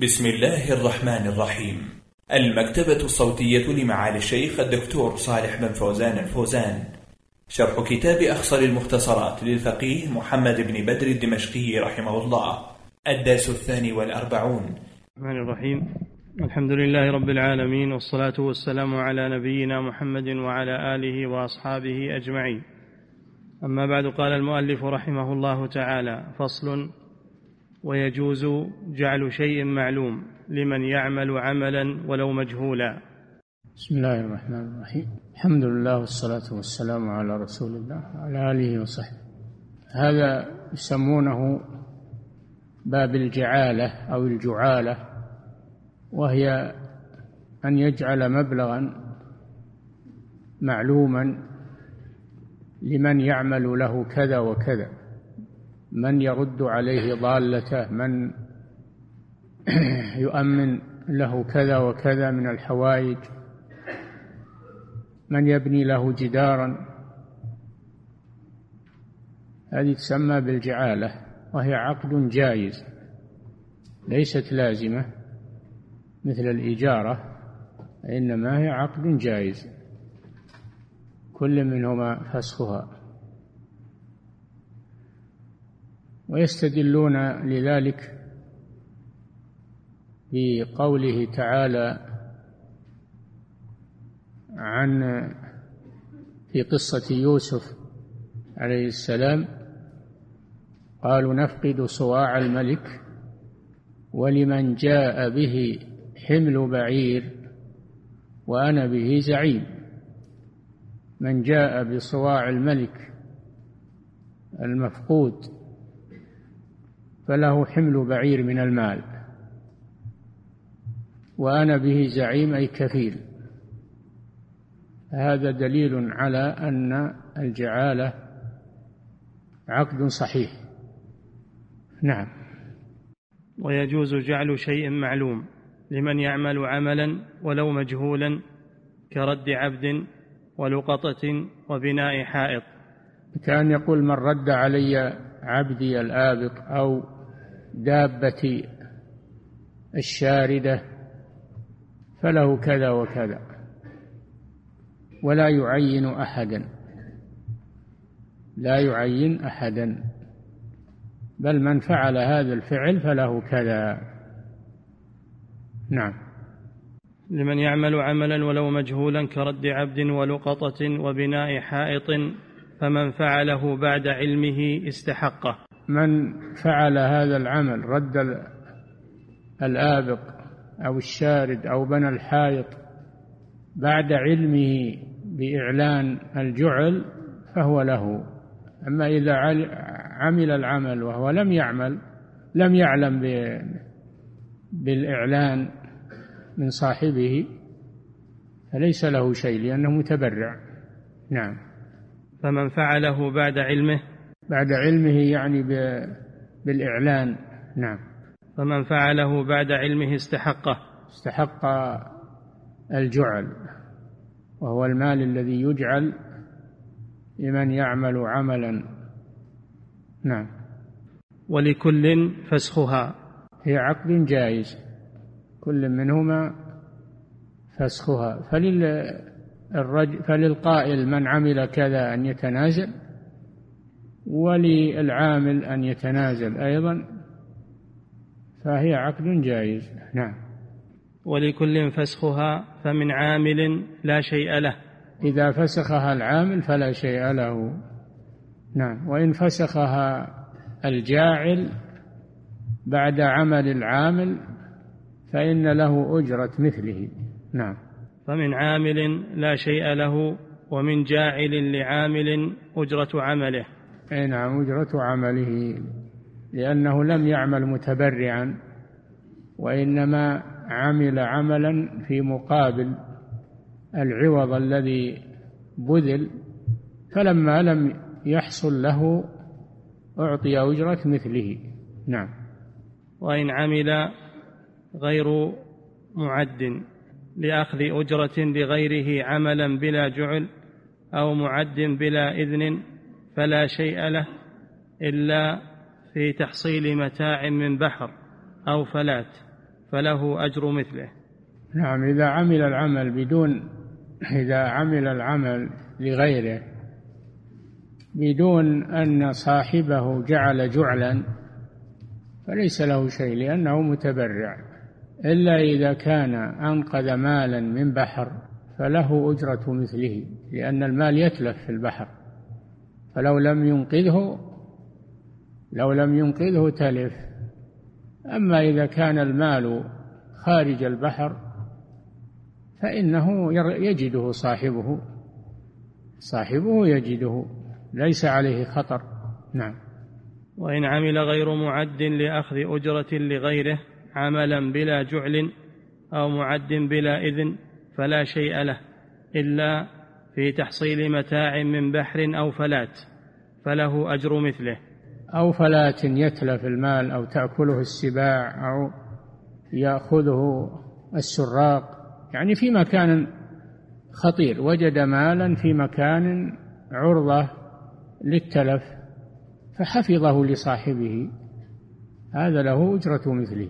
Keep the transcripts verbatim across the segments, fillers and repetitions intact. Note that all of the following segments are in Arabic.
بسم الله الرحمن الرحيم. المكتبة الصوتية لمعالي الشيخ الدكتور صالح بن فوزان الفوزان، شرح كتاب أخصر المختصرات للفقيه محمد بن بدر الدمشقي رحمه الله، الدرس الثاني والأربعون. الرحمن الرحيم. الحمد لله رب العالمين، والصلاة والسلام على نبينا محمد وعلى آله وأصحابه أجمعين. أما بعد، قال المؤلف رحمه الله تعالى: فصل: ويجوز جعل شيء معلوم لمن يعمل عملا ولو مجهولا. بسم الله الرحمن الرحيم. الحمد لله والصلاة والسلام على رسول الله وعلى آله وصحبه. هذا يسمونه باب الجعالة أو الجعالة، وهي أن يجعل مبلغا معلوما لمن يعمل له كذا وكذا، من يرد عليه ضالته، من يؤمن له كذا وكذا من الحوائج، من يبني له جدارا. هذه تسمى بالجعالة، وهي عقد جائز ليست لازمة مثل الإجارة، إنما هي عقد جائز كل منهما فسخها. ويستدلون لذلك بقوله تعالى عن في قصة يوسف عليه السلام: قالوا نفقد صواع الملك ولمن جاء به حمل بعير وأنا به زعيم. من جاء بصواع الملك المفقود فله حمل بعير من المال، وأنا به زعيم أي كفيل. هذا دليل على أن الجعالة عقد صحيح. نعم. ويجوز جعل شيء معلوم لمن يعمل عملا ولو مجهولا، كرد عبد ولقطة وبناء حائط. كان يقول: من رد علي عبدي الآبق أو دابتي الشاردة فله كذا وكذا، ولا يعين أحدا، لا يعين أحدا، بل من فعل هذا الفعل فله كذا. نعم. لمن يعمل عملا ولو مجهولا، كرد عبد ولقطة وبناء حائط، فمن فعله بعد علمه استحقه. من فعل هذا العمل، رد الآبق أو الشارد أو بنى الحائط بعد علمه بإعلان الجعل فهو له. أما إذا عمل العمل وهو لم يعمل لم يعلم بالإعلان من صاحبه فليس له شيء، لأنه متبرع. نعم. فمن فعله بعد علمه، بعد علمه يعني بالإعلان. نعم. فمن فعله بعد علمه استحقه، استحق الجعل، وهو المال الذي يجعل لمن يعمل عملا. نعم. ولكل فسخها، هي عقد جائز كل منهما فسخها. فللرجل فللقائل من عمل كذا أن يتنازل، وللعامل أن يتنازل أيضا، فهي عقد جائز. نعم. ولكل فسخها، فمن عامل لا شيء له. إذا فسخها العامل فلا شيء له. نعم. وإن فسخها الجاعل بعد عمل العامل فإن له أجرة مثله. نعم. فمن عامل لا شيء له، ومن جاعل لعامل أجرة عمله. أي نعم، أجرة عمله، لأنه لم يعمل متبرعا، وإنما عمل عملا في مقابل العوض الذي بذل، فلما لم يحصل له أعطي أجرة مثله. نعم. وإن عمل غير معد لأخذ أجرة لغيره عملا بلا جعل أو معد بلا إذن فلا شيء له إلا في تحصيل متاع من بحر أو فلات، فله أجر مثله. نعم، إذا عمل العمل بدون إذا عمل العمل لغيره بدون أن صاحبه جعل جعلا فليس له شيء، لأنه متبرع، إلا إذا كان أنقذ مالا من بحر فله أجرة مثله، لأن المال يتلف في البحر، فلو لم ينقذه لو لم ينقذه تلف. أما إذا كان المال خارج البحر فإنه يجده صاحبه صاحبه يجده، ليس عليه خطر. نعم. وإن عمل غير معد لأخذ أجرة لغيره عملا بلا جعل أو معد بلا إذن فلا شيء له إلا في تحصيل متاع من بحر أو فلات، فله أجر مثله. أو فلات يتلف المال أو تأكله السباع أو يأخذه السراق، يعني في مكان خطير، وجد مالا في مكان عرضة للتلف فحفظه لصاحبه، هذا له أجرة مثله،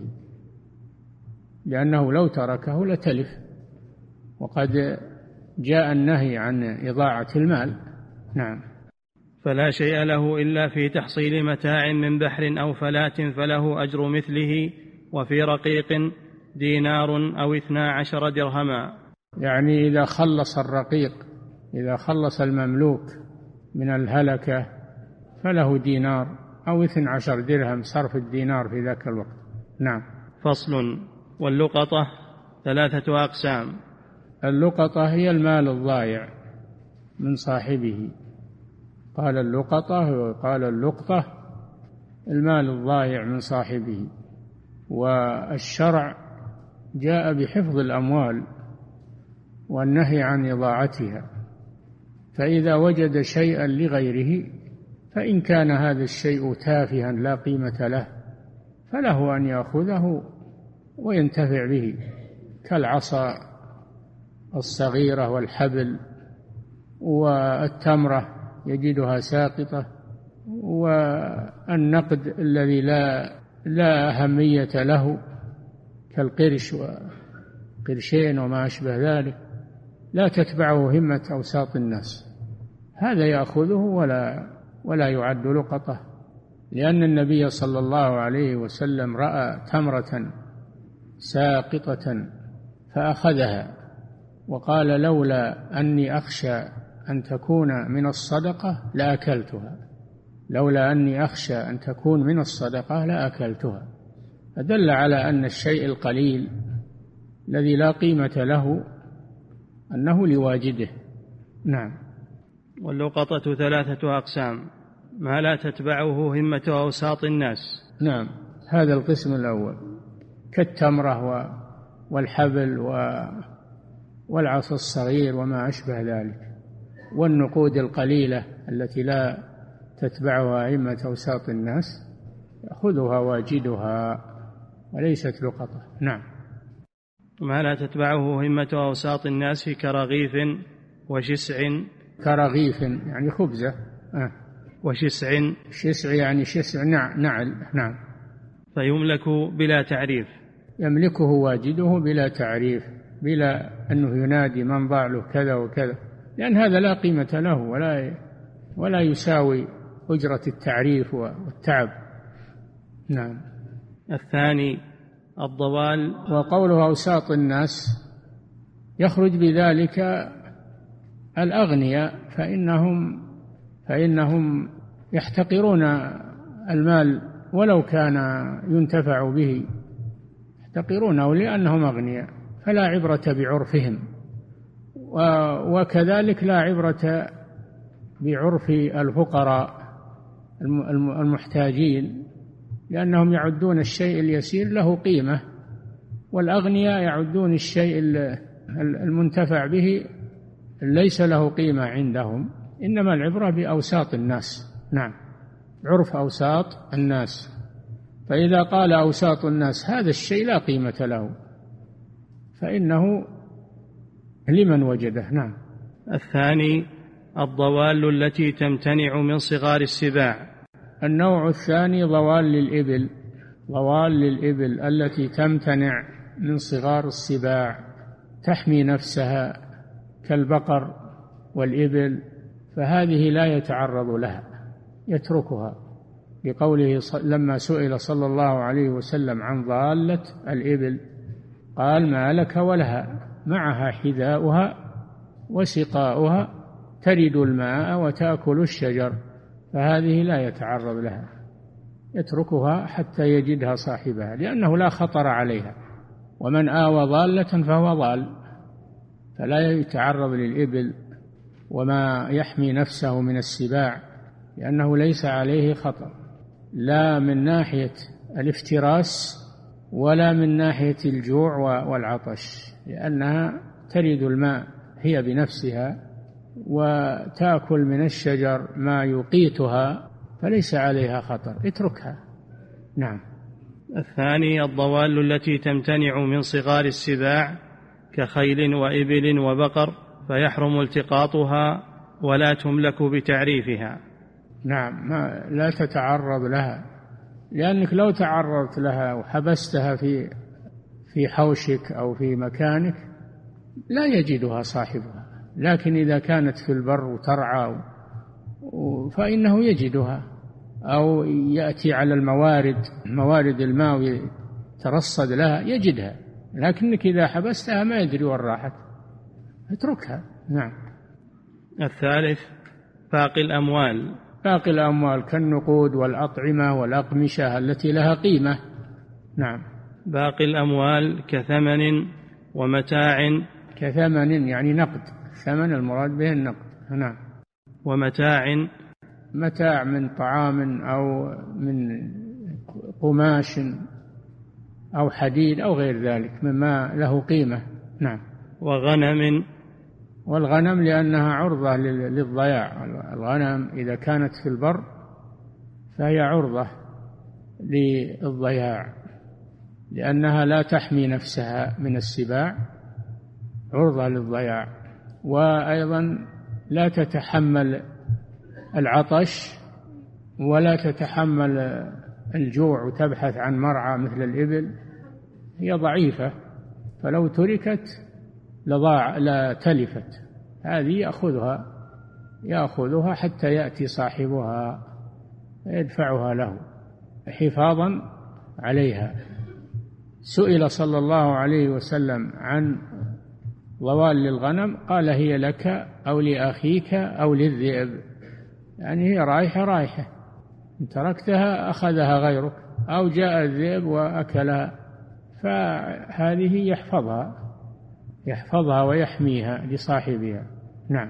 لأنه لو تركه لتلف، وقد جاء النهي عن إضاعة المال. نعم. فلا شيء له إلا في تحصيل متاع من بحر أو فلات فله أجر مثله. وفي رقيق دينار أو اثنا عشر درهما، يعني إذا خلص الرقيق، إذا خلص المملوك من الهلكة فله دينار أو اثنا عشر درهم، صرف الدينار في ذاك الوقت. نعم. فصل. واللقطة ثلاثة أقسام. اللقطة هي المال الضائع من صاحبه، قال اللقطة وقال اللقطة، المال الضائع من صاحبه. والشرع جاء بحفظ الأموال والنهي عن إضاعتها، فإذا وجد شيئا لغيره فإن كان هذا الشيء تافها لا قيمة له فله أن يأخذه وينتفع به، كالعصا الصغيرة والحبل والتمرة يجدها ساقطة، والنقد الذي لا لا أهمية له كالقرش وقرشين وما أشبه ذلك، لا تتبعه همة أوساط الناس، هذا يأخذه ولا ولا يعد لقطة، لأن النبي صلى الله عليه وسلم رأى تمرة ساقطة فأخذها وقال لولا أني أخشى أن تكون من الصدقة لأكلتها، لولا أني أخشى أن تكون من الصدقة لأكلتها، فدل على أن الشيء القليل الذي لا قيمة له أنه لواجده. نعم. واللقطة ثلاثة أقسام: ما لا تتبعه همة أوساط الناس. نعم، هذا القسم الأول، كالتمرة والحبل والعصا الصغير وما أشبه ذلك، والنقود القليلة التي لا تتبعها همة أوساط الناس يأخذها واجدها وليست لقطة. نعم. ما لا تتبعه همة أوساط الناس كرغيف وشسع. كرغيف يعني خبزة. آه. وشسع. شسع يعني شسع نعل. نعم. فيملك بلا تعريف. يملكه واجده بلا تعريف، بلا أنه ينادي من ضاع له كذا وكذا، لأن هذا لا قيمة له ولا ولا يساوي أجرة التعريف والتعب. نعم. الثاني الضوال. وقوله أوساط الناس يخرج بذلك الأغنياء، فإنهم فإنهم يحتقرون المال ولو كان ينتفع به، يحتقرونه لأنهم أغنياء، فلا عبرة بعرفهم، وكذلك لا عبرة بعرف الفقراء المحتاجين، لأنهم يعدون الشيء اليسير له قيمة، والأغنياء يعدون الشيء المنتفع به ليس له قيمة عندهم، إنما العبرة بأوساط الناس. نعم، عرف أوساط الناس، فإذا قال أوساط الناس هذا الشيء لا قيمة له فإنه لمن وجده. نعم. الثاني الضوال التي تمتنع من صغار السباع. النوع الثاني ضوال للإبل، ضوال للإبل التي تمتنع من صغار السباع تحمي نفسها كالبقر والإبل، فهذه لا يتعرض لها، يتركها، لقوله لما سئل صلى الله عليه وسلم عن ضالة الإبل قال: ما لك ولها، معها حذاؤها وسقاؤها، ترد الماء وتأكل الشجر، فهذه لا يتعرض لها، يتركها حتى يجدها صاحبها، لأنه لا خطر عليها، ومن آوى ضالة فهو ضال، فلا يتعرض للإبل وما يحمي نفسه من السباع، لأنه ليس عليه خطر، لا من ناحية الافتراس ولا من ناحية الجوع والعطش، لأنها ترد الماء هي بنفسها وتأكل من الشجر ما يقيتها، فليس عليها خطر، اتركها. نعم. الثاني الضوال التي تمتنع من صغار السباع كخيل وإبل وبقر، فيحرم التقاطها ولا تملك بتعريفها. نعم، ما لا تتعرض لها، لأنك لو تعرضت لها وحبستها في في حوشك أو في مكانك لا يجدها صاحبها، لكن إذا كانت في البر وترعى فإنه يجدها، أو يأتي على الموارد موارد الماء ويترصد لها يجدها، لكنك إذا حبستها ما يدري وين راحت، اتركها. نعم. الثالث باقي الأموال. باقي الأموال كالنقود والأطعمة والأقمشة التي لها قيمة. نعم. باقي الأموال كثمن ومتاع. كثمن يعني نقد، ثمن المراد به النقد. نعم. ومتاع. متاع من طعام أو من قماش أو حديد أو غير ذلك مما له قيمة. نعم. وغنم. والغنم لأنها عرضة للضياع، الغنم إذا كانت في البر فهي عرضة للضياع، لأنها لا تحمي نفسها من السباع، عرضة للضياع، وأيضا لا تتحمل العطش ولا تتحمل الجوع وتبحث عن مرعى مثل الإبل، هي ضعيفة، فلو تركت لضاع لا تلفت، هذه يأخذها يأخذها حتى يأتي صاحبها يدفعها له حفاظا عليها. سئل صلى الله عليه وسلم عن ضوال للغنم قال: هي لك أو لأخيك أو للذئب، يعني هي رايحة رايحة، إن تركتها أخذها غيرك أو جاء الذئب وأكلها، فهذه يحفظها يحفظها ويحميها لصاحبها. نعم.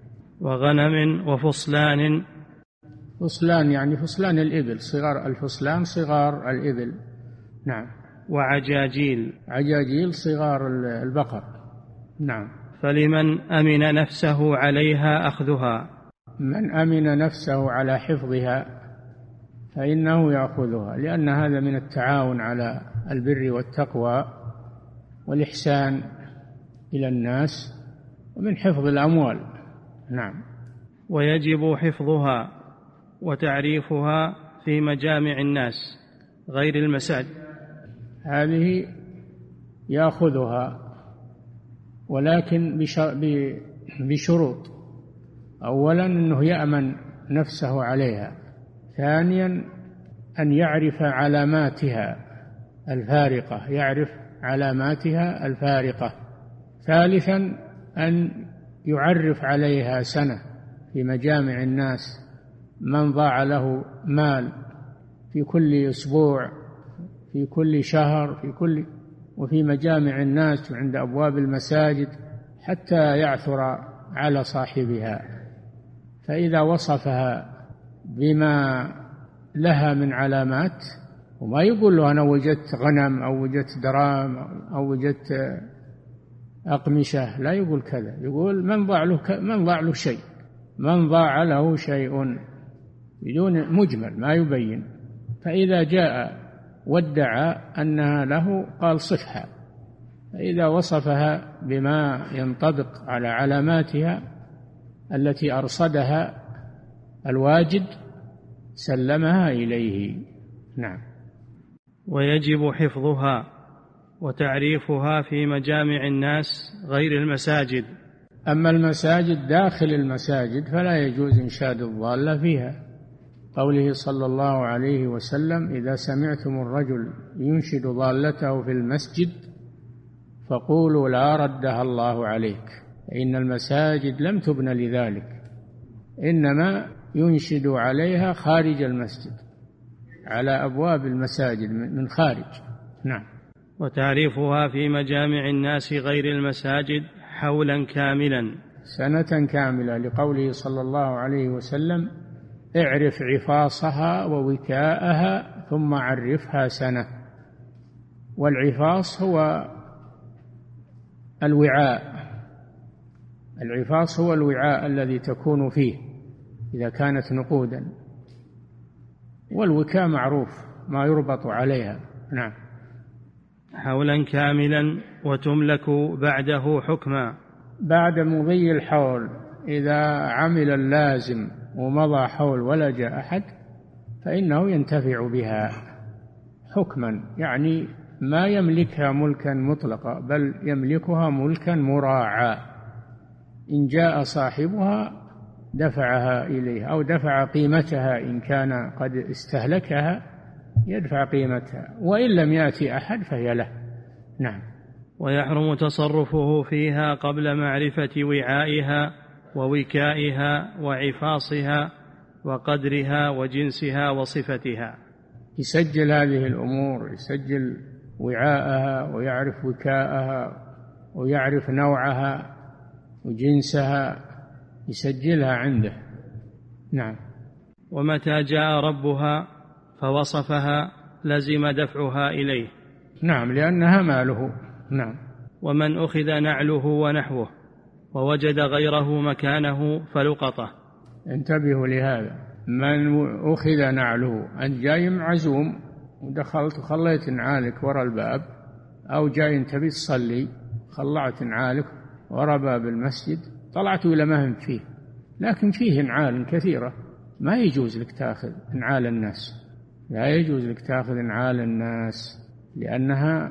وغنم وفصلان. فصلان يعني فصلان الإبل، صغار الفصلان صغار الإبل. نعم. وعجاجيل. عجاجيل صغار البقر. نعم. فلمن أمن نفسه عليها أخذها. من أمن نفسه على حفظها فإنه يأخذها، لأن هذا من التعاون على البر والتقوى والإحسان إلى الناس ومن حفظ الأموال. نعم. ويجب حفظها وتعريفها في مجامع الناس غير المساجد. هذه يأخذها ولكن بشروط: أولا أنه يأمن نفسه عليها، ثانيا أن يعرف علاماتها الفارقة يعرف علاماتها الفارقة ثالثا أن يعرف عليها سنة في مجامع الناس، من ضاع له مال في كل أسبوع في كل شهر في كل وفي مجامع الناس وعند أبواب المساجد حتى يعثر على صاحبها، فإذا وصفها بما لها من علامات، وما يقول له أنا وجدت غنم أو وجدت دراهم أو وجدت أقمشة، لا يقول كذا، يقول من ضاع له من ضاع له شيء من ضاع له شيء بدون مجمل ما يبين. فإذا جاء وادعى أنها له قال صفها، فإذا وصفها بما ينطبق على علاماتها التي أرصدها الواجد سلمها إليه. نعم. ويجب حفظها وتعريفها في مجامع الناس غير المساجد. أما المساجد داخل المساجد فلا يجوز إنشاد الضالة فيها، قوله صلى الله عليه وسلم: إذا سمعتم الرجل ينشد ضالته في المسجد فقولوا لا ردها الله عليك، إن المساجد لم تبن لذلك، إنما ينشد عليها خارج المسجد، على أبواب المساجد من خارج. نعم. وتعريفها في مجامع الناس غير المساجد حولا كاملا، سنة كاملة، لقوله صلى الله عليه وسلم: اعرف عفاصها ووكاءها ثم عرفها سنة. والعفاص هو الوعاء، العفاص هو الوعاء الذي تكون فيه إذا كانت نقودا، والوكاء معروف ما يربط عليها. نعم. حولا كاملا وتملك بعده حكما، بعد مضي الحول، إذا عمل اللازم ومضى حول ولا جاء أحد فإنه ينتفع بها حكما، يعني ما يملكها ملكا مطلقا بل يملكها ملكا مراعى، إن جاء صاحبها دفعها إليه أو دفع قيمتها، إن كان قد استهلكها يدفع قيمتها، وإن لم يأتي أحد فهي له. نعم. ويحرم تصرفه فيها قبل معرفة وعائها ووكائها وعفاصها وقدرها وجنسها وصفتها. يسجل هذه الأمور، يسجل وعاءها ويعرف وكاءها ويعرف نوعها وجنسها، يسجلها عنده. نعم. ومتى جاء ربها فوصفها لزم دفعها إليه. نعم، لأنها ماله. نعم. ومن أخذ نعله ونحوه ووجد غيره مكانه فلقطه. انتبهوا لهذا، من أخذ نعله، أنت جاي معزوم ودخلت وخليت نعالك وراء الباب، أو جاي أنت بتصلي خلعت نعالك وراء باب المسجد، طلعت إلى ما هم فيه، لكن فيه نعال كثيرة، ما يجوز لك تأخذ نعال الناس، لا يجوز لك تأخذ نعال الناس لأنها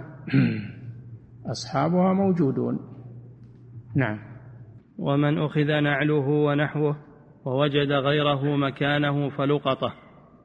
أصحابها موجودون. نعم. ومن أخذ نعله ونحوه ووجد غيره مكانه فلقطه.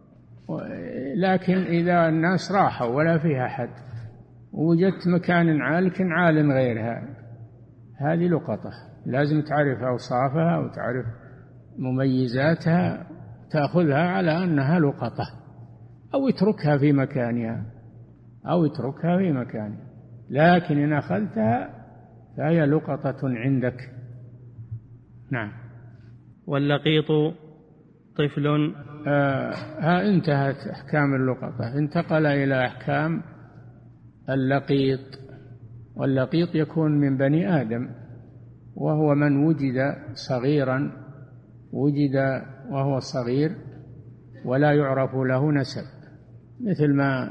لكن إذا الناس راحوا ولا فيها أحد ووجدت مكان نعالك نعال غيرها، هذه لقطة، لازم تعرف أوصافها وتعرف مميزاتها، تأخذها على أنها لقطة، أو اتركها في مكانها أو اتركها في مكانها، لكن إن أخذتها فهي لقطة عندك. نعم. واللقيط طفل. آه ها انتهت أحكام اللقطة، انتقل إلى أحكام اللقيط. واللقيط يكون من بني آدم، وهو من وجد صغيرا، وجد وهو صغير ولا يعرف له نسب، مثل ما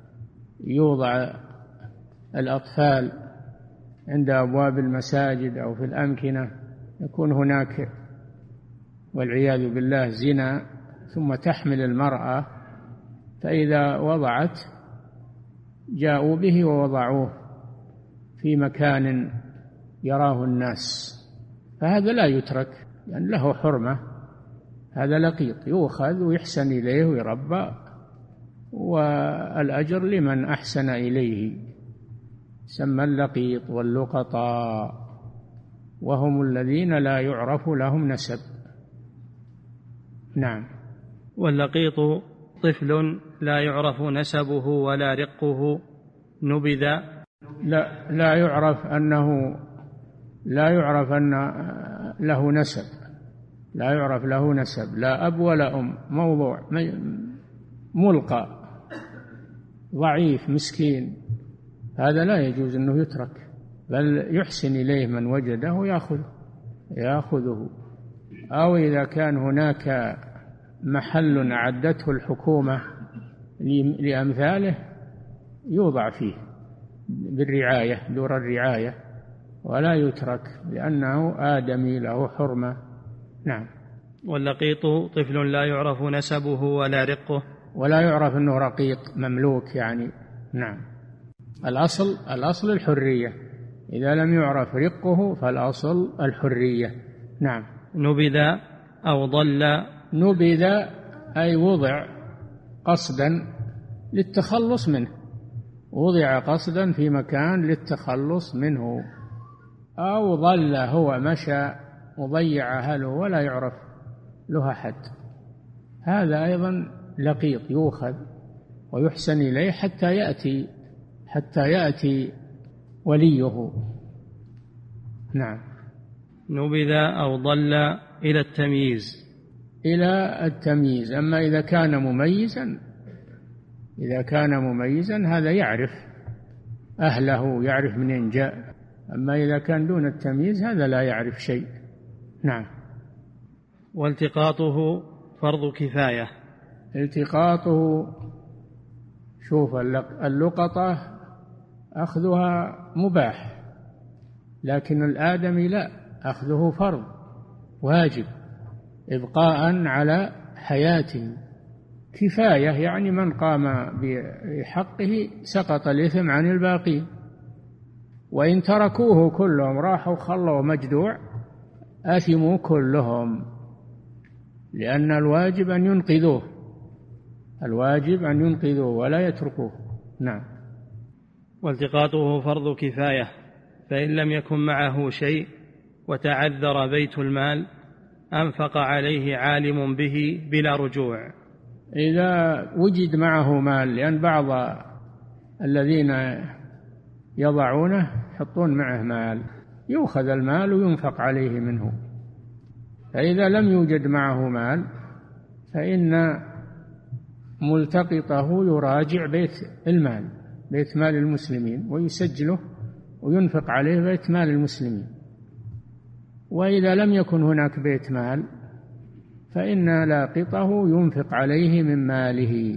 يوضع الأطفال عند أبواب المساجد أو في الأمكنة، يكون هناك والعياذ بالله زنا، ثم تحمل المرأة، فإذا وضعت جاءوا به ووضعوه في مكان يراه الناس، فهذا لا يترك لأن له حرمة، هذا لقيط يؤخذ ويحسن إليه ويربى، والأجر لمن أحسن إليه. سمى اللقيط واللقطاء، وهم الذين لا يعرف لهم نسب. نعم. واللقيط طفل لا يعرف نسبه ولا رقه، نبذ. لا لا يعرف أنه لا يعرف أن له نسب، لا يعرف له نسب، لا أب ولا أم، موضوع ملقى ضعيف مسكين، هذا لا يجوز أنه يترك، بل يحسن إليه من وجده يأخذ يأخذه. أو إذا كان هناك محل أعدته الحكومة لأمثاله يوضع فيه بالرعاية، دور الرعاية، ولا يترك لأنه آدمي له حرمة. نعم. واللقيط طفل لا يعرف نسبه ولا رقه. ولا يعرف أنه رقيق مملوك، يعني نعم. الأصل الأصل الحرية، إذا لم يعرف رقه فالأصل الحرية. نعم. نبذ أو ضل. نبذ أي وضع قصدا للتخلص منه، وضع قصدا في مكان للتخلص منه، أو ضل هو مشى وضيع أهله ولا يعرف له حد، هذا أيضا لقيط يؤخذ ويحسن إليه حتى يأتي حتى يأتي وليه. نعم. نبذ أو ضل إلى التمييز. إلى التمييز. أما إذا كان مميزا إذا كان مميزا هذا يعرف أهله، يعرف منين جاء. أما إذا كان دون التمييز هذا لا يعرف شيء. نعم. والتقاطه فرض كفاية. التقاطه، شوف اللقطة أخذها مباح، لكن الآدمي لا، أخذه فرض واجب إبقاء على حياته. كفاية يعني من قام بحقه سقط الإثم عن الباقين، وإن تركوه كلهم راحوا خلوا مجدوع آثموا كلهم، لأن الواجب أن ينقذوه الواجب أن ينقذوه ولا يتركوه. نعم. والتقاطه فرض كفاية، فإن لم يكن معه شيء وتعذر بيت المال أنفق عليه عالم به بلا رجوع. إذا وجد معه مال، لأن بعض الذين يضعونه يحطون معه مال، يؤخذ المال وينفق عليه منه. فإذا لم يوجد معه مال فإن ملتقطه يراجع بيت المال بيت مال المسلمين ويسجله وينفق عليه بيت مال المسلمين. وإذا لم يكن هناك بيت مال فإن لاقطه ينفق عليه من ماله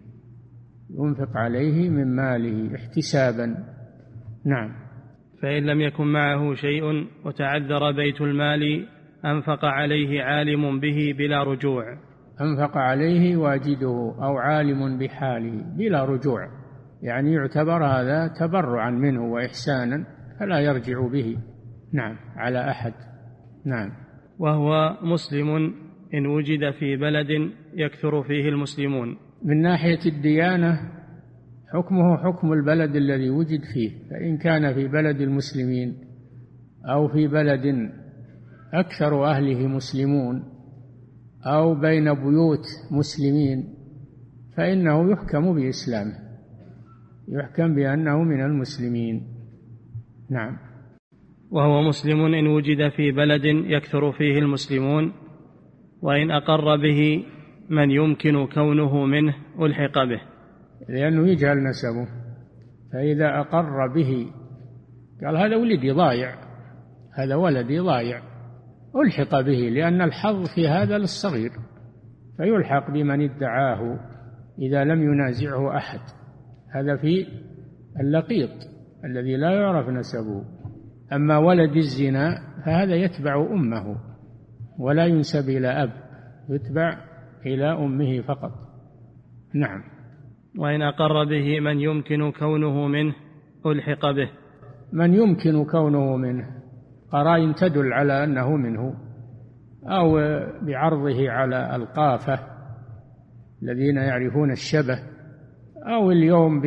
ينفق عليه من ماله احتسابا. نعم. فإن لم يكن معه شيء وتعذر بيت المال أنفق عليه عالم به بلا رجوع. أنفق عليه واجده أو عالم بحاله بلا رجوع، يعني يعتبر هذا تبرعا منه وإحسانا فلا يرجع به نعم على أحد. نعم. وهو مسلم إن وجد في بلد يكثر فيه المسلمون. من ناحية الديانة حكمه حكم البلد الذي وجد فيه، فإن كان في بلد المسلمين أو في بلد أكثر أهله مسلمون أو بين بيوت مسلمين فإنه يحكم بإسلامه، يحكم بأنه من المسلمين. نعم. وهو مسلم إن وجد في بلد يكثر فيه المسلمون، وإن أقر به من يمكن كونه منه ألحق به، لأنه يجهل نسبه. فإذا أقر به قال هذا ولدي ضايع، هذا ولدي ضايع، ألحق به، لأن الحظ في هذا للصغير، فيلحق بمن ادعاه إذا لم ينازعه أحد. هذا في اللقيط الذي لا يعرف نسبه. أما ولد الزنا فهذا يتبع أمه ولا ينسب إلى أب، يتبع إلى أمه فقط. نعم. وإن أقر به من يمكن كونه منه ألحق به. من يمكن كونه منه قرائن تدل على أنه منه، أو بعرضه على القافة الذين يعرفون الشبه، أو اليوم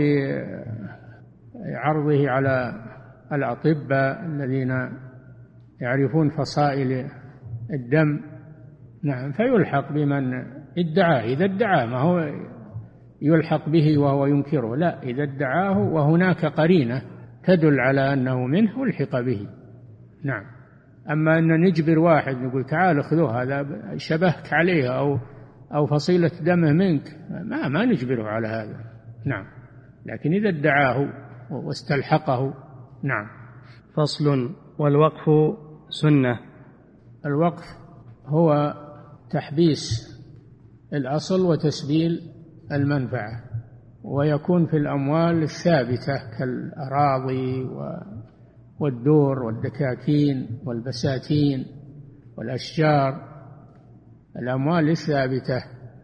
بعرضه على الأطباء الذين يعرفون فصائل الدم. نعم. فيلحق بمن ادعاه، إذا ادعاه، ما هو يلحق به وهو ينكره، لا، إذا ادعاه وهناك قرينة تدل على أنه منه ألحق به. نعم. أما أن نجبر واحد نقول تعال اخذوه هذا شبهك عليه أو أو فصيلة دمه منك، ما ما نجبره على هذا. نعم. لكن إذا ادعاه واستلحقه. نعم. فصل. والوقف سنة. الوقف هو تحبيس الأصل وتسبيل المنفعة، ويكون في الأموال الثابتة كالأراضي والدور والدكاكين والبساتين والأشجار، الأموال الثابتة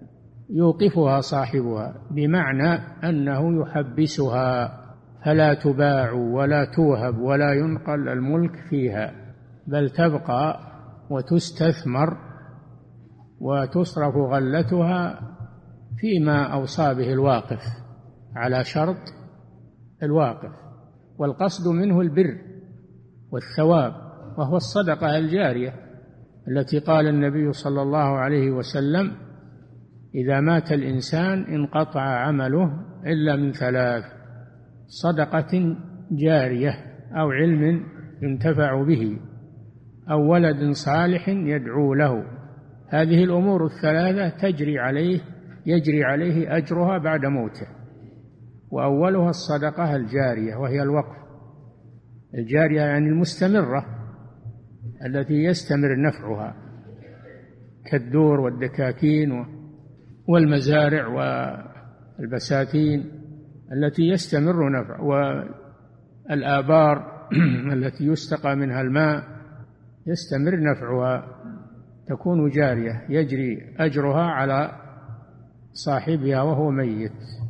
يوقفها صاحبها، بمعنى أنه يحبسها فلا تباع ولا توهب ولا ينقل الملك فيها، بل تبقى وتستثمر وتصرف غلتها فيما أوصى به الواقف على شرط الواقف، والقصد منه البر والثواب، وهو الصدقة الجارية التي قال النبي صلى الله عليه وسلم: إذا مات الإنسان انقطع عمله إلا من ثلاث: صدقة جارية أو علم ينتفع به أو ولد صالح يدعو له. هذه الأمور الثلاثة تجري عليه يجري عليه أجرها بعد موته، وأولها الصدقة الجارية وهي الوقف. الجارية يعني المستمرة التي يستمر نفعها، كالدور والدكاكين والمزارع والبساتين التي يستمر نفع، والآبار التي يستقى منها الماء يستمر نفعها، تكون جارية يجري أجرها على صاحبها وهو ميت.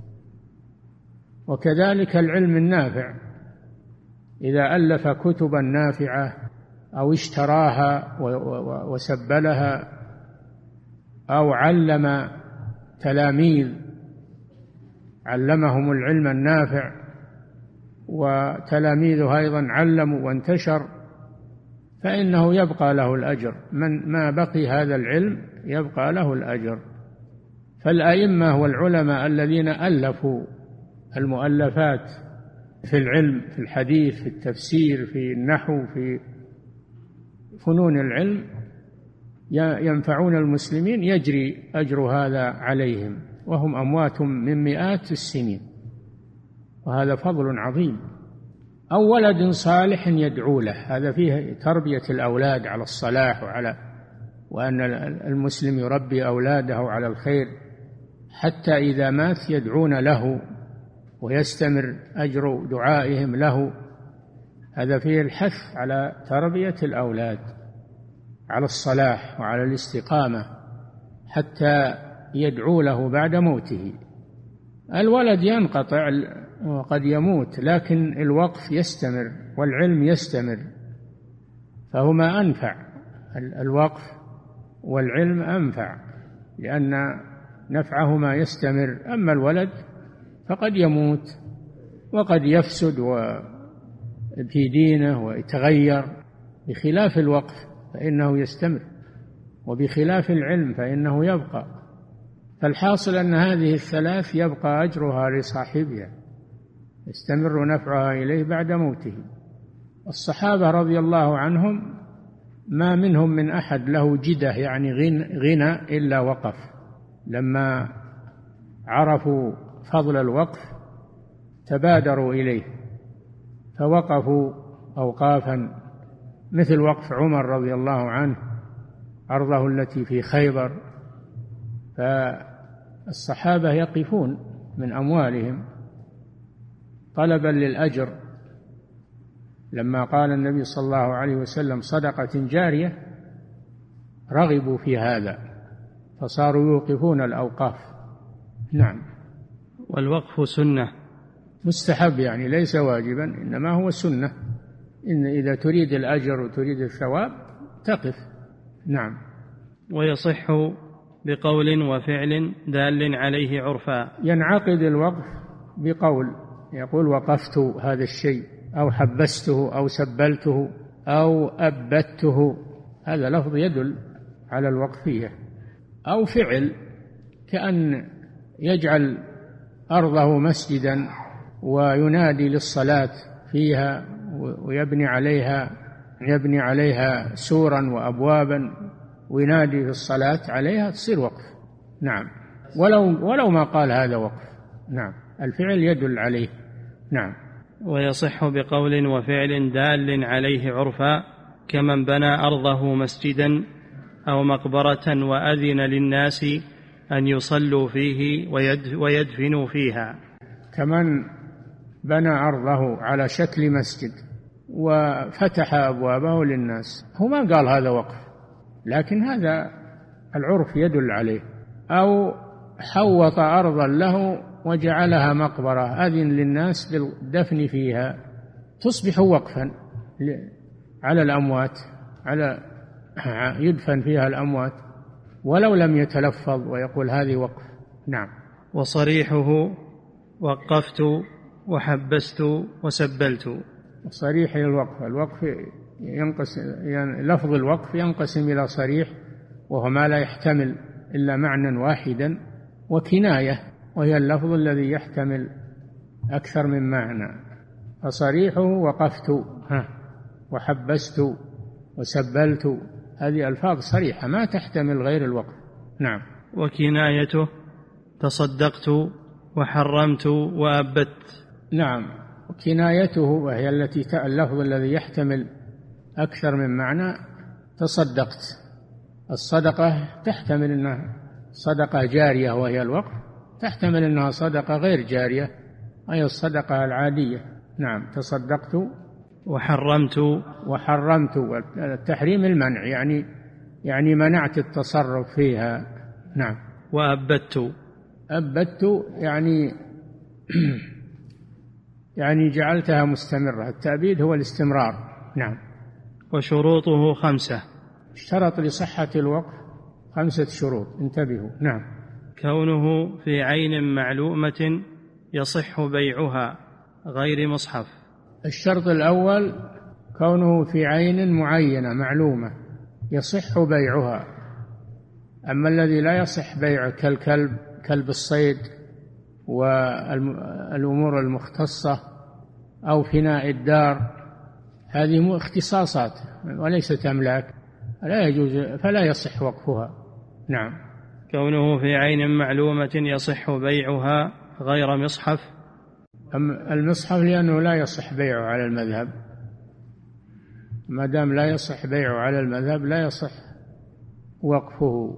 وكذلك العلم النافع، إذا ألف كتبا نافعة أو اشتراها وسبلها أو علم تلاميذ علمهم العلم النافع وتلاميذه أيضا علموا وانتشر، فإنه يبقى له الأجر. من ما بقي هذا العلم يبقى له الأجر. فالأئمة والعلماء الذين ألفوا المؤلفات في العلم، في الحديث، في التفسير، في النحو، في فنون العلم، ينفعون المسلمين، يجري أجر هذا عليهم وهم أموات من مئات السنين، وهذا فضل عظيم. أو ولد صالح يدعو له، هذا فيه تربية الأولاد على الصلاح وعلى وأن المسلم يربي أولاده على الخير حتى إذا مات يدعون له ويستمر أجر دعائهم له. هذا فيه الحث على تربية الأولاد على الصلاح وعلى الاستقامة حتى يدعو له بعد موته. الولد ينقطع وقد يموت، لكن الوقف يستمر والعلم يستمر، فهما أنفع، الوقف والعلم أنفع لأن نفعهما يستمر. أما الولد فقد يموت وقد يفسد في دينه ويتغير، بخلاف الوقف فإنه يستمر، وبخلاف العلم فإنه يبقى. فالحاصل أن هذه الثلاث يبقى أجرها لصاحبها، يستمر نفعها إليه بعد موته. الصحابة رضي الله عنهم ما منهم من أحد له جدة يعني غنى إلا وقف، لما عرفوا فضل الوقف تبادروا إليه فوقفوا أوقافا، مثل وقف عمر رضي الله عنه أرضه التي في خيبر. فالصحابة يقفون من أموالهم طلبا للأجر. لما قال النبي صلى الله عليه وسلم صدقة جارية رغبوا في هذا فصاروا يوقفون الأوقاف. نعم. والوقف سنة مستحب، يعني ليس واجبا، إنما هو سنة. إن إذا تريد الأجر وتريد الثواب تقف. نعم. ويصح بقول وفعل دال عليه عرفا. ينعقد الوقف بقول، يقول وقفت هذا الشيء، أو حبسته، أو سبلته، أو أبته، هذا لفظ يدل على الوقفية. أو فعل كأن يجعل أرضه مسجدا وينادي للصلاة فيها ويبني عليها يبني عليها سورا وأبوابا وينادي في الصلاة عليها، تصير وقف. نعم. ولو ولو ما قال هذا وقف. نعم. الفعل يدل عليه. نعم. ويصح بقول وفعل دال عليه عرفا، كمن بنى أرضه مسجدا أو مقبرة وأذن للناس أن يصلوا فيه ويدفنوا فيها. كمن بنى أرضه على شكل مسجد وفتح أبوابه للناس، هو ما قال هذا وقف، لكن هذا العرف يدل عليه. أو حوط أرضا له وجعلها مقبرة، أذن للناس بالدفن فيها، تصبح وقفا على الأموات، على يدفن فيها الأموات ولو لم يتلفظ ويقول هذه وقف. نعم. وصريحه وقفت وحبست وسبلت. صريح الوقف، الوقف ينقسم، يعني لفظ الوقف ينقسم إلى صريح وهو ما لا يحتمل إلا معنى واحدا، وكناية وهي اللفظ الذي يحتمل أكثر من معنى. فصريحه وقفت وحبست وسبلت، هذه ألفاظ صريحة ما تحتمل غير الوقف. نعم. وكنايته تصدقت وحرمت وأبت. نعم. وكنايته وهي التي اللفظ الذي يحتمل أكثر من معنى، تصدقت. الصدقة تحتمل أنها صدقة جارية وهي الوقف، تحتمل أنها صدقة غير جارية أي الصدقة العادية. نعم. تصدقت وحرمت. وحرمت، التحريم المنع، يعني يعني منعت التصرف فيها. نعم. وأبت. أبت يعني يعني جعلتها مستمرة، التأبيد هو الاستمرار. نعم. وشروطه خمسة. اشترط لصحة الوقف خمسة شروط، انتبهوا. نعم. كونه في عين معلومة يصح بيعها غير مصحف. الشرط الأول كونه في عين معينة معلومة يصح بيعها. أما الذي لا يصح بيعه كالكلب، كلب الصيد والأمور المختصة أو فناء الدار، هذه اختصاصات وليست أملاك، لا يجوز، فلا يصح وقفها. نعم. كونه في عين معلومة يصح بيعها غير مصحف. المصحف لأنه لا يصح بيعه على المذهب، ما دام لا يصح بيعه على المذهب لا يصح وقفه،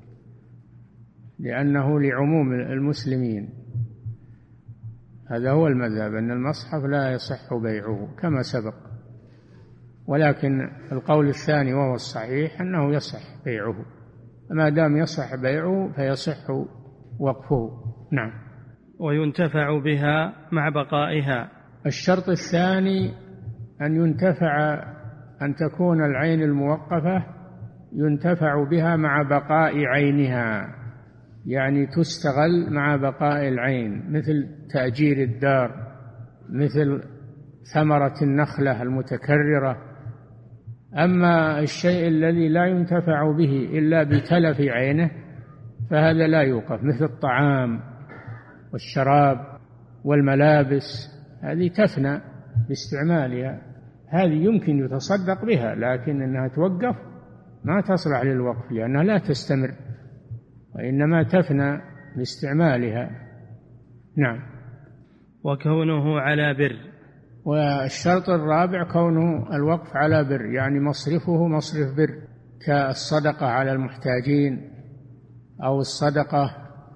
لأنه لعموم المسلمين. هذا هو المذهب، أن المصحف لا يصح بيعه كما سبق. ولكن القول الثاني وهو الصحيح أنه يصح بيعه، ما دام يصح بيعه فيصح وقفه. نعم. وينتفع بها مع بقائها. الشرط الثاني أن ينتفع، أن تكون العين الموقفة ينتفع بها مع بقاء عينها، يعني تستغل مع بقاء العين، مثل تأجير الدار، مثل ثمرة النخلة المتكررة. أما الشيء الذي لا ينتفع به إلا بتلف عينه فهذا لا يوقف، مثل الطعام والشراب والملابس، هذه تفنى باستعمالها، هذه يمكن يتصدق بها، لكن أنها توقف ما تصلح للوقف لأنها لا تستمر وإنما تفنى باستعمالها. نعم. وكونه على بر. والشرط الرابع كونه الوقف على بر، يعني مصرفه مصرف بر، كالصدقة على المحتاجين أو الصدقة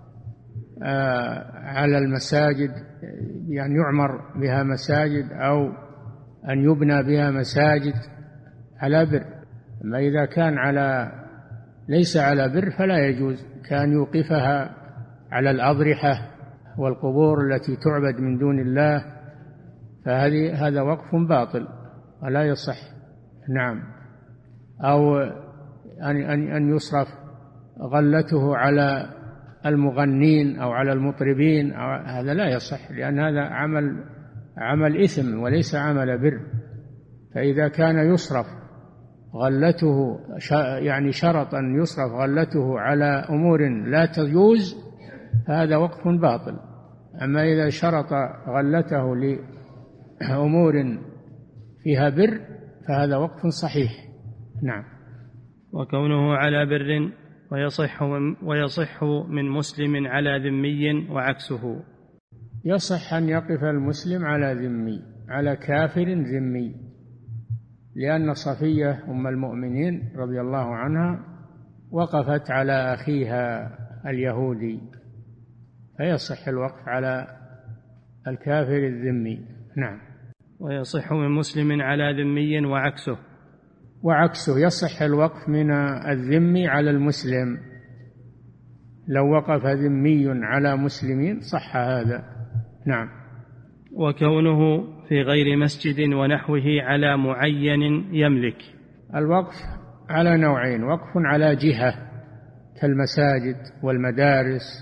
على المساجد، يعني يعمر بها مساجد أو أن يبنى بها مساجد على بر. أما إذا كان على ليس على بر فلا يجوز، كان يوقفها على الأضرحة والقبور التي تعبد من دون الله، فهذه هذا وقف باطل ولا يصح. نعم. أو أن أن يصرف غلته على المغنين أو على المطربين، أو هذا لا يصح، لأن هذا عمل عمل إثم وليس عمل بر. فإذا كان يصرف غلته، يعني شرط أن يصرف غلته على أمور لا تجوز، فهذا وقف باطل. أما إذا شرط غلته لأمور فيها بر فهذا وقف صحيح. نعم. وكونه على بر ويصح ويصح من مسلم على ذمي وعكسه. يصح أن يقف المسلم على ذمي، على كافر ذمي، لأن صفية أم المؤمنين رضي الله عنها وقفت على أخيها اليهودي، فيصح الوقف على الكافر الذمي. نعم. ويصح من مسلم على ذمي وعكسه. وعكسه يصح الوقف من الذمي على المسلم. لو وقف ذمي على مسلمين صح هذا. نعم. وكونه في غير مسجد ونحوه على معين يملك. الوقف على نوعين: وقف على جهة كالمساجد والمدارس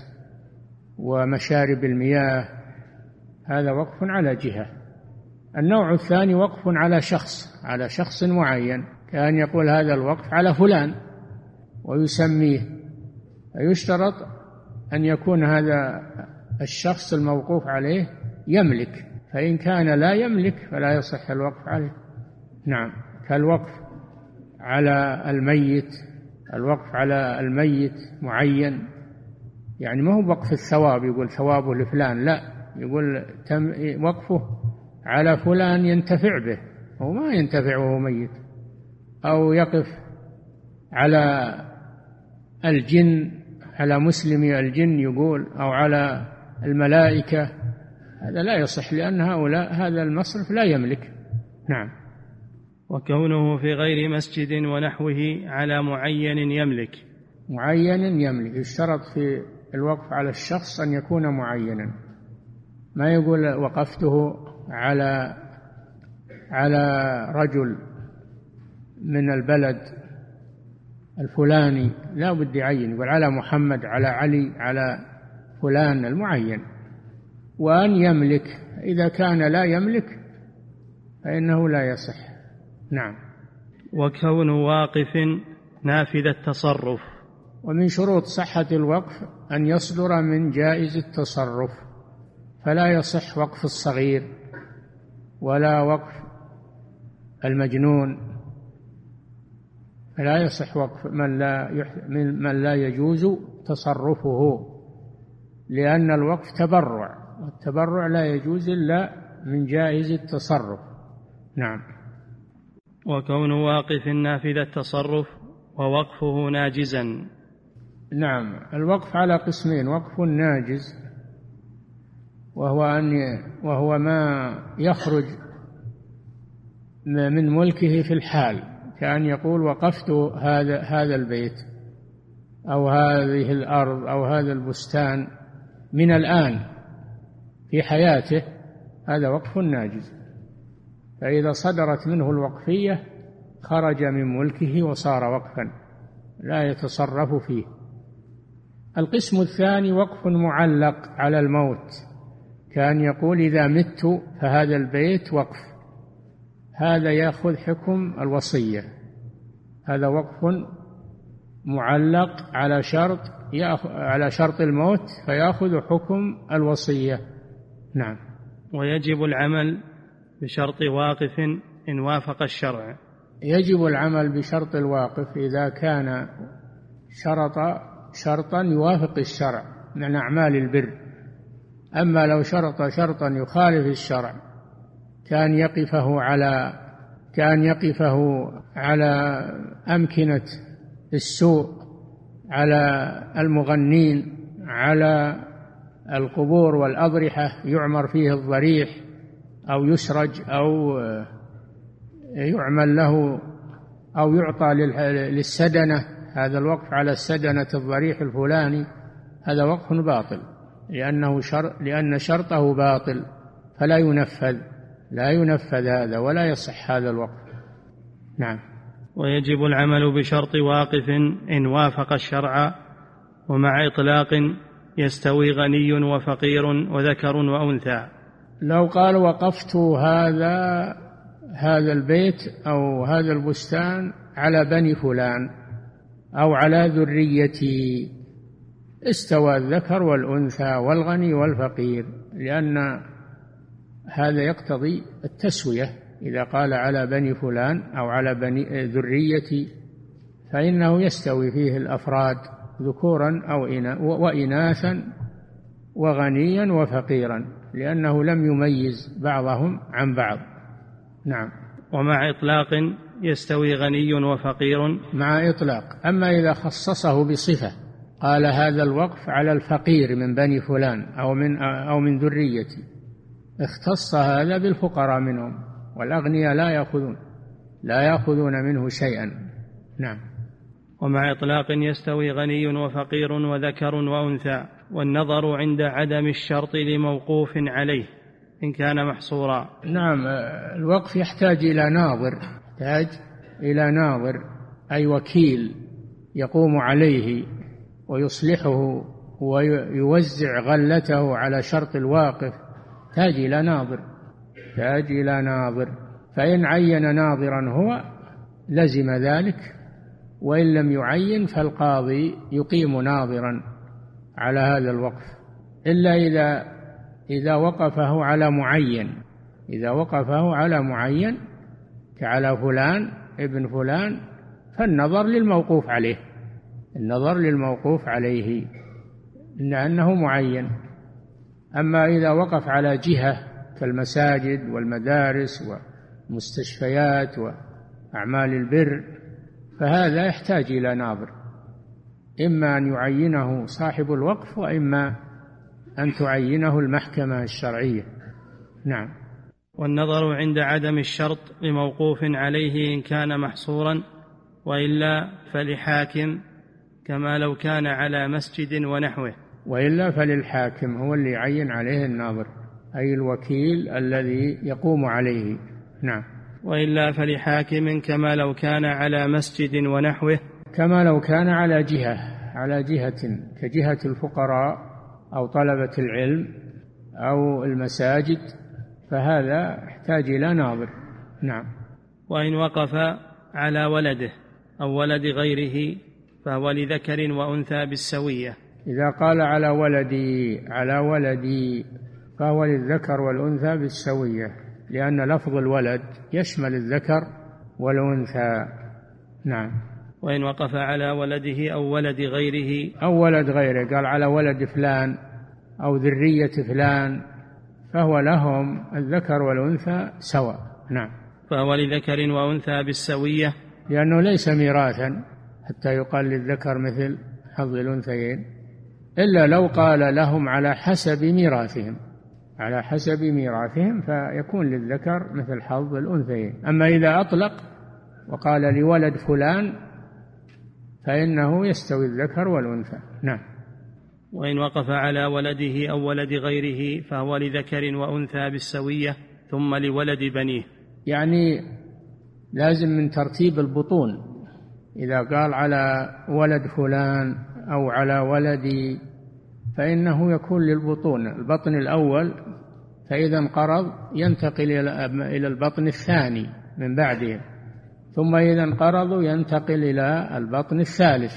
ومشارب المياه، هذا وقف على جهة. النوع الثاني وقف على شخص، على شخص معين، كأن يقول هذا الوقف على فلان ويسميه، فيشترط أن يكون هذا الشخص الموقوف عليه يملك، فإن كان لا يملك فلا يصح الوقف عليه. نعم. كالوقف على الميت، الوقف على الميت معين، يعني ما هو وقف الثواب يقول ثوابه لفلان، لا، يقول تم وقفه على فلان ينتفع به، هو ما ينتفع وهو ميت. أو يقف على الجن، على مسلمي الجن يقول، أو على الملائكة، هذا لا يصح لأن هؤلاء هذا المصرف لا يملك. نعم. وكونه في غير مسجد ونحوه على معين يملك. معين يملك، يشترط في الوقف على الشخص أن يكون معينا، ما يقول وقفته على على رجل من البلد الفلاني، لا بد يعين، يقول على محمد، على علي، على فلان المعين. وأن يملك، إذا كان لا يملك فإنه لا يصح. نعم. وكون واقف نافذ التصرف. ومن شروط صحة الوقف أن يصدر من جائز التصرف، فلا يصح وقف الصغير ولا وقف المجنون، فلا يصح وقف من لا من لا يجوز تصرفه، لأن الوقف تبرع، والتبرع لا يجوز إلا من جائز التصرف. نعم. وكون واقف نافذ التصرف ووقفه ناجزا. نعم. الوقف على قسمين: وقف ناجز وهو أن وهو ما يخرج من ملكه في الحال، كأن يقول وقفت هذا هذا البيت أو هذه الأرض أو هذا البستان من الآن في حياته، هذا وقف ناجز. فإذا صدرت منه الوقفية خرج من ملكه وصار وقفا لا يتصرف فيه. القسم الثاني وقف معلق على الموت، كان يقول إذا مت فهذا البيت وقف، هذا يأخذ حكم الوصية، هذا وقف معلق على شرط على شرط الموت فيأخذ حكم الوصية. نعم. ويجب العمل بشرط واقف إن وافق الشرع. يجب العمل بشرط الواقف إذا كان شرط شرطا يوافق الشرع من أعمال البر. أما لو شرط شرطا يخالف الشرع كان يقفه على كان يقفه على أمكنة السوء، على المغنين، على القبور والأضرحة يعمر فيه الضريح أو يسرج أو يعمل له أو يعطى للسدنة، هذا الوقف على السدنة الضريح الفلاني، هذا وقف باطل لأنه شر لأن شرطه باطل فلا ينفذ لا ينفذ هذا ولا يصح هذا الوقف. نعم. ويجب العمل بشرط واقف إن وافق الشرع، ومع إطلاق يستوي غني وفقير وذكر وأنثى. لو قال وقفت هذا هذا البيت أو هذا البستان على بني فلان أو على ذريتي، استوى الذكر والأنثى والغني والفقير، لأن هذا يقتضي التسوية. إذا قال على بني فلان أو على بني ذريتي فإنه يستوي فيه الأفراد ذكورا أو وإناثا وغنيا وفقيرا، لأنه لم يميز بعضهم عن بعض. نعم. ومع إطلاق يستوي غني وفقير، مع إطلاق. أما إذا خصصه بصفة قال هذا الوقف على الفقير من بني فلان أو من أو من ذريتي، اختص هذا بالفقراء منهم، والأغنياء لا يأخذون لا يأخذون منه شيئا. نعم. ومع إطلاق يستوي غني وفقير وذكر وأنثى، والنظر عند عدم الشرط لموقوف عليه إن كان محصورا. نعم، الوقف يحتاج إلى ناظر، يحتاج إلى ناظر أي وكيل يقوم عليه ويصلحه ويوزع غلته على شرط الواقف، يحتاج إلى ناظر، يحتاج إلى ناظر. فإن عين ناظرا هو لزم ذلك، وإن لم يعين فالقاضي يقيم ناظرا على هذا الوقف، إلا إذا إذا وقفه على معين، إذا وقفه على معين كعلى فلان ابن فلان فالنظر للموقوف عليه، النظر للموقوف عليه لأنه معين. أما إذا وقف على جهة كالمساجد والمدارس والمستشفيات وأعمال البر فهذا يحتاج إلى ناظر، إما أن يعينه صاحب الوقف وإما أن تعينه المحكمة الشرعية. نعم. والنظر عند عدم الشرط لموقوف عليه إن كان محصورا، وإلا فلحاكم كما لو كان على مسجد ونحوه. وإلا فللحاكم هو اللي يعين عليه الناظر، أي الوكيل الذي يقوم عليه. نعم. وإلا فلحاكم كما لو كان على مسجد ونحوه، كما لو كان على جهة، على جهة كجهة الفقراء أو طلبة العلم أو المساجد، فهذا يحتاج إلى ناظر. نعم. وإن وقف على ولده أو ولد غيره فهو لذكر وأنثى بالسوية. إذا قال على ولدي على ولدي فهو للذكر والأنثى بالسوية، لأن لفظ الولد يشمل الذكر والأنثى. نعم. وإن وقف على ولده أو ولد غيره أو ولد غيره، قال على ولد فلان أو ذرية فلان فهو لهم الذكر والأنثى سواء. نعم. فهو لذكر وأنثى بالسوية، لأنه ليس ميراثا حتى يقال للذكر مثل حظ الأنثيين، إلا لو قال لهم على حسب ميراثهم، على حسب ميراثهم فيكون للذكر مثل حظ الأنثيين. أما إذا أطلق وقال لولد فلان فإنه يستوي الذكر والأنثى. نعم. وإن وقف على ولده أو ولد غيره فهو لذكر وأنثى بالسوية ثم لولد بنيه. يعني لازم من ترتيب البطون، إذا قال على ولد فلان أو على ولدي فإنه يكون للبطون، البطن الأول، فإذا انقرض ينتقل إلى البطن الثاني من بعده، ثم إذا انقرضوا ينتقل إلى البطن الثالث،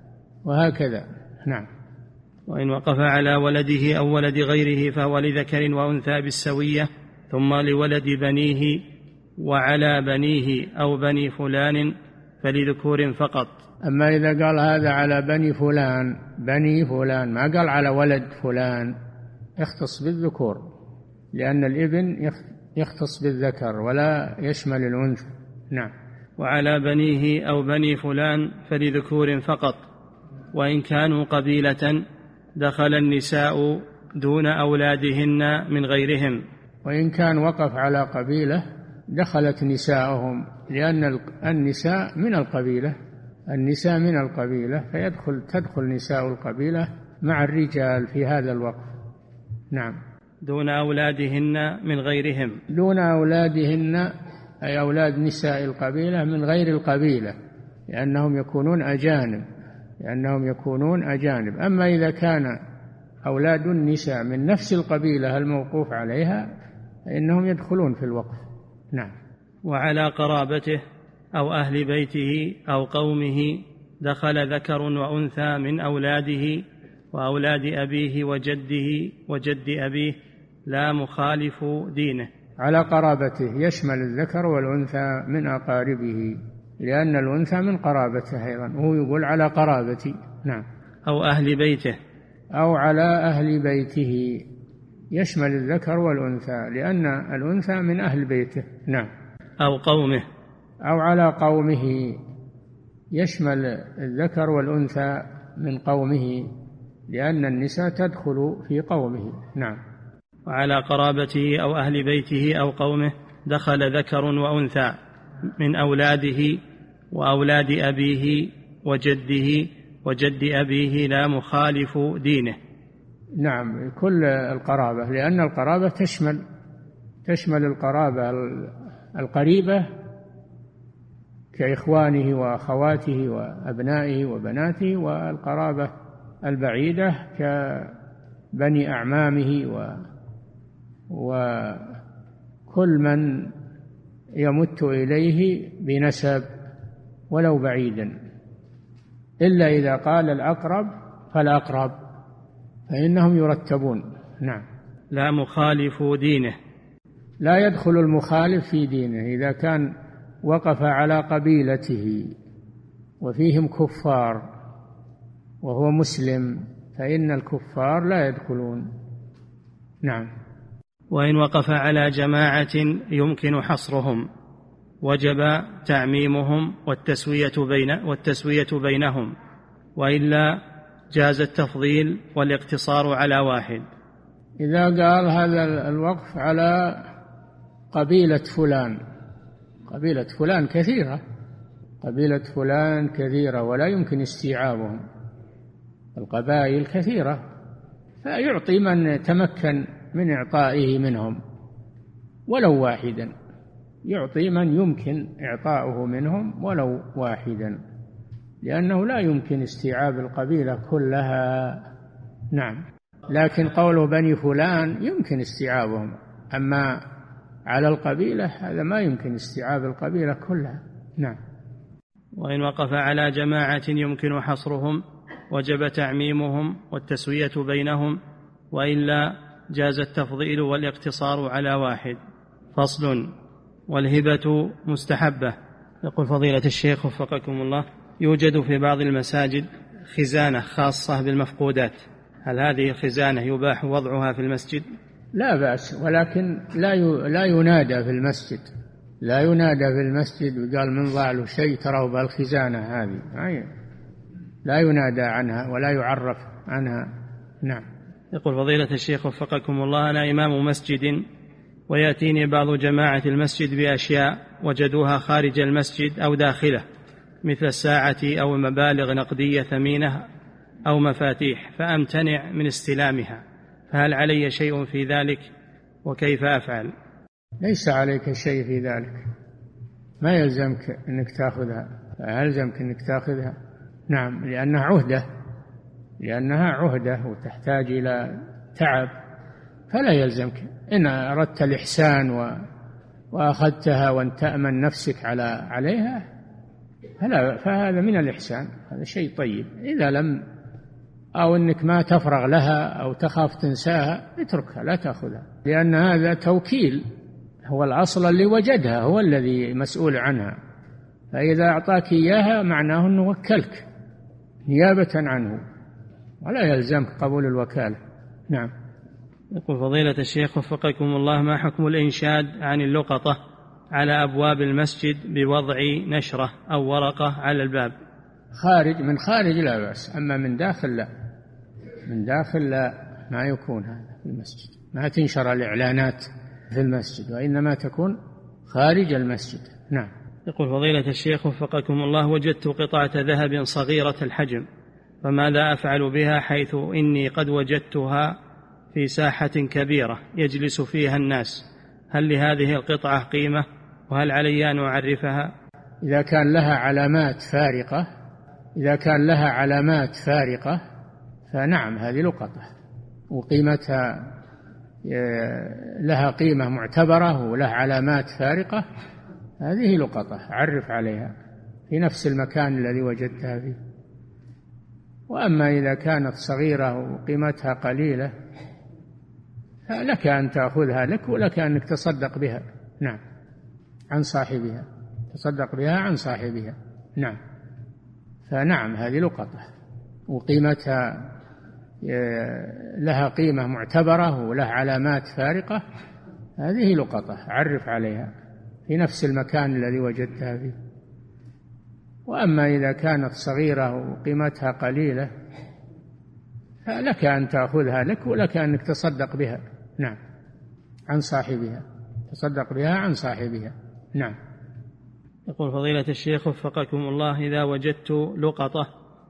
وهكذا. نعم. وإن وقف على ولده أو ولد غيره فهو لذكر وأنثى بالسوية ثم لولد بنيه، وعلى بنيه أو بني فلان فلذكور فقط. أما إذا قال هذا على بني فلان بني فلان، ما قال على ولد فلان، يختص بالذكور، لأن الابن يختص بالذكر ولا يشمل الأنثى. نعم. وعلى بنيه أو بني فلان فلذكور فقط، وإن كانوا قبيلة دخل النساء دون أولادهن من غيرهم. وإن كان وقف على قبيلة دخلت نساءهم، لأن النساء من القبيلة، النساء من القبيلة فيدخل تدخل نساء القبيلة مع الرجال في هذا الوقف. نعم. دون أولادهن من غيرهم، دون أولادهن أي أولاد نساء القبيلة من غير القبيلة، لأنهم يكونون أجانب، لأنهم يكونون أجانب. أما إذا كان أولاد النساء من نفس القبيلة الموقوف عليها فإنهم يدخلون في الوقف. نعم. وعلى قرابته أو أهل بيته أو قومه دخل ذكر وأنثى من أولاده وأولاد أبيه وجده وجد أبيه لا مخالف دينه. على قرابته يشمل الذكر والأنثى من أقاربه، لأن الأنثى من قرابته أيضا، وهو يقول على قرابتي. نعم. أو أهل بيته، أو على أهل بيته يشمل الذكر والأنثى، لأن الأنثى من أهل بيته. نعم. أو قومه، أو على قومه يشمل الذكر والأنثى من قومه، لأن النساء تدخل في قومه. نعم. وعلى قرابته أو أهل بيته أو قومه دخل ذكر وأنثى من أولاده وأولاد أبيه وجده وجد أبيه لا مخالف دينه. نعم، كل القرابة، لأن القرابة تشمل تشمل القرابة القريبة كإخوانه وأخواته وأبنائه وبناته، والقرابة البعيدة كبني أعمامه و وكل من يمت إليه بنسب ولو بعيدا، إلا إذا قال الأقرب فالأقرب فإنهم يرتبون. نعم. لا مخالف دينه، لا يدخل المخالف في دينه إذا كان وقف على قبيلته وفيهم كفار وهو مسلم، فإن الكفار لا يدخلون. نعم. وإن وقف على جماعة يمكن حصرهم وجب تعميمهم والتسوية بين والتسوية بينهم، وإلا جاز التفضيل والاقتصار على واحد. إذا قال هذا الوقف على قبيلة فلان، قبيلة فلان كثيرة، قبيلة فلان كثيرة ولا يمكن استيعابهم، القبائل كثيرة، فيعطي من تمكن من إعطائه منهم ولو واحدا، يعطي من يمكن إعطاؤه منهم ولو واحدا، لأنه لا يمكن استيعاب القبيلة كلها. نعم. لكن قوله بني فلان يمكن استيعابهم، أما على القبيلة هذا ما يمكن استيعاب القبيلة كلها. نعم. وإن وقف على جماعة يمكن حصرهم وجب تعميمهم والتسوية بينهم، وإلا جاز التفضيل والاقتصار على واحد. فصل. والهبة مستحبة. يقول فضيلة الشيخ وفقكم الله: يوجد في بعض المساجد خزانة خاصة بالمفقودات، هل هذه الخزانة يباح وضعها في المسجد؟ لا بأس، ولكن لا لا ينادى في المسجد، لا ينادى في المسجد وقال من ضاع له شيء تروا بالخزانة هذه، لا ينادى عنها ولا يعرف عنها. نعم. يقول فضيلة الشيخ وفقكم الله: أنا إمام مسجد ويأتيني بعض جماعة المسجد بأشياء وجدوها خارج المسجد أو داخله، مثل الساعة أو مبالغ نقدية ثمينة أو مفاتيح، فأمتنع من استلامها، فهل علي شيء في ذلك وكيف أفعل؟ ليس عليك شيء في ذلك، ما يلزمك أنك تأخذها، يلزمك أنك تأخذها. نعم، لأنها عهدة، لأنها عهدة وتحتاج إلى تعب، فلا يلزمك. إن أردت الإحسان و... وأخذتها وأن تأمن نفسك على عليها فلا، فهذا من الإحسان، هذا شيء طيب. إذا لم أو أنك ما تفرغ لها أو تخاف تنساها اتركها، لا تأخذها، لأن هذا توكيل، هو الأصل اللي وجدها هو الذي مسؤول عنها، فإذا أعطاك إياها معناه أنه وكلك نيابة عنه، ولا يلزمك قبول الوكالة. نعم. يقول فضيلة الشيخ وفقكم الله: ما حكم الإنشاد عن اللقطة على أبواب المسجد بوضع نشرة أو ورقة على الباب؟ خارج من خارج لا بأس، أما من داخل لا، من داخل لا، ما يكون هذا في المسجد، ما تنشر الإعلانات في المسجد، وإنما تكون خارج المسجد. نعم. يقول فضيلة الشيخ وفقكم الله: وجدت قطعة ذهب صغيرة الحجم، فماذا أفعل بها حيث إني قد وجدتها في ساحة كبيرة يجلس فيها الناس؟ هل لهذه القطعة قيمة؟ وهل علي أن أعرفها؟ إذا كان لها علامات فارقة إذا كان لها علامات فارقة فنعم، هذه لقطة وقيمتها لها قيمة معتبرة ولها علامات فارقة، هذه لقطة، عرف عليها في نفس المكان الذي وجدتها فيه. وأما إذا كانت صغيرة وقيمتها قليلة فلك أن تأخذها لك، ولك أنك تصدق بها. نعم، عن صاحبها، تصدق بها عن صاحبها. نعم. فنعم، هذه لقطة وقيمتها لها قيمة معتبرة ولها علامات فارقة، هذه لقطة، عرف عليها في نفس المكان الذي وجدتها فيه. وأما إذا كانت صغيرة وقيمتها قليلة فلك أن تأخذها لك، ولك أنك تصدق بها. نعم، عن صاحبها، تصدق بها عن صاحبها. نعم. يقول فضيلة الشيخ وفقكم الله، إذا وجدت لقطة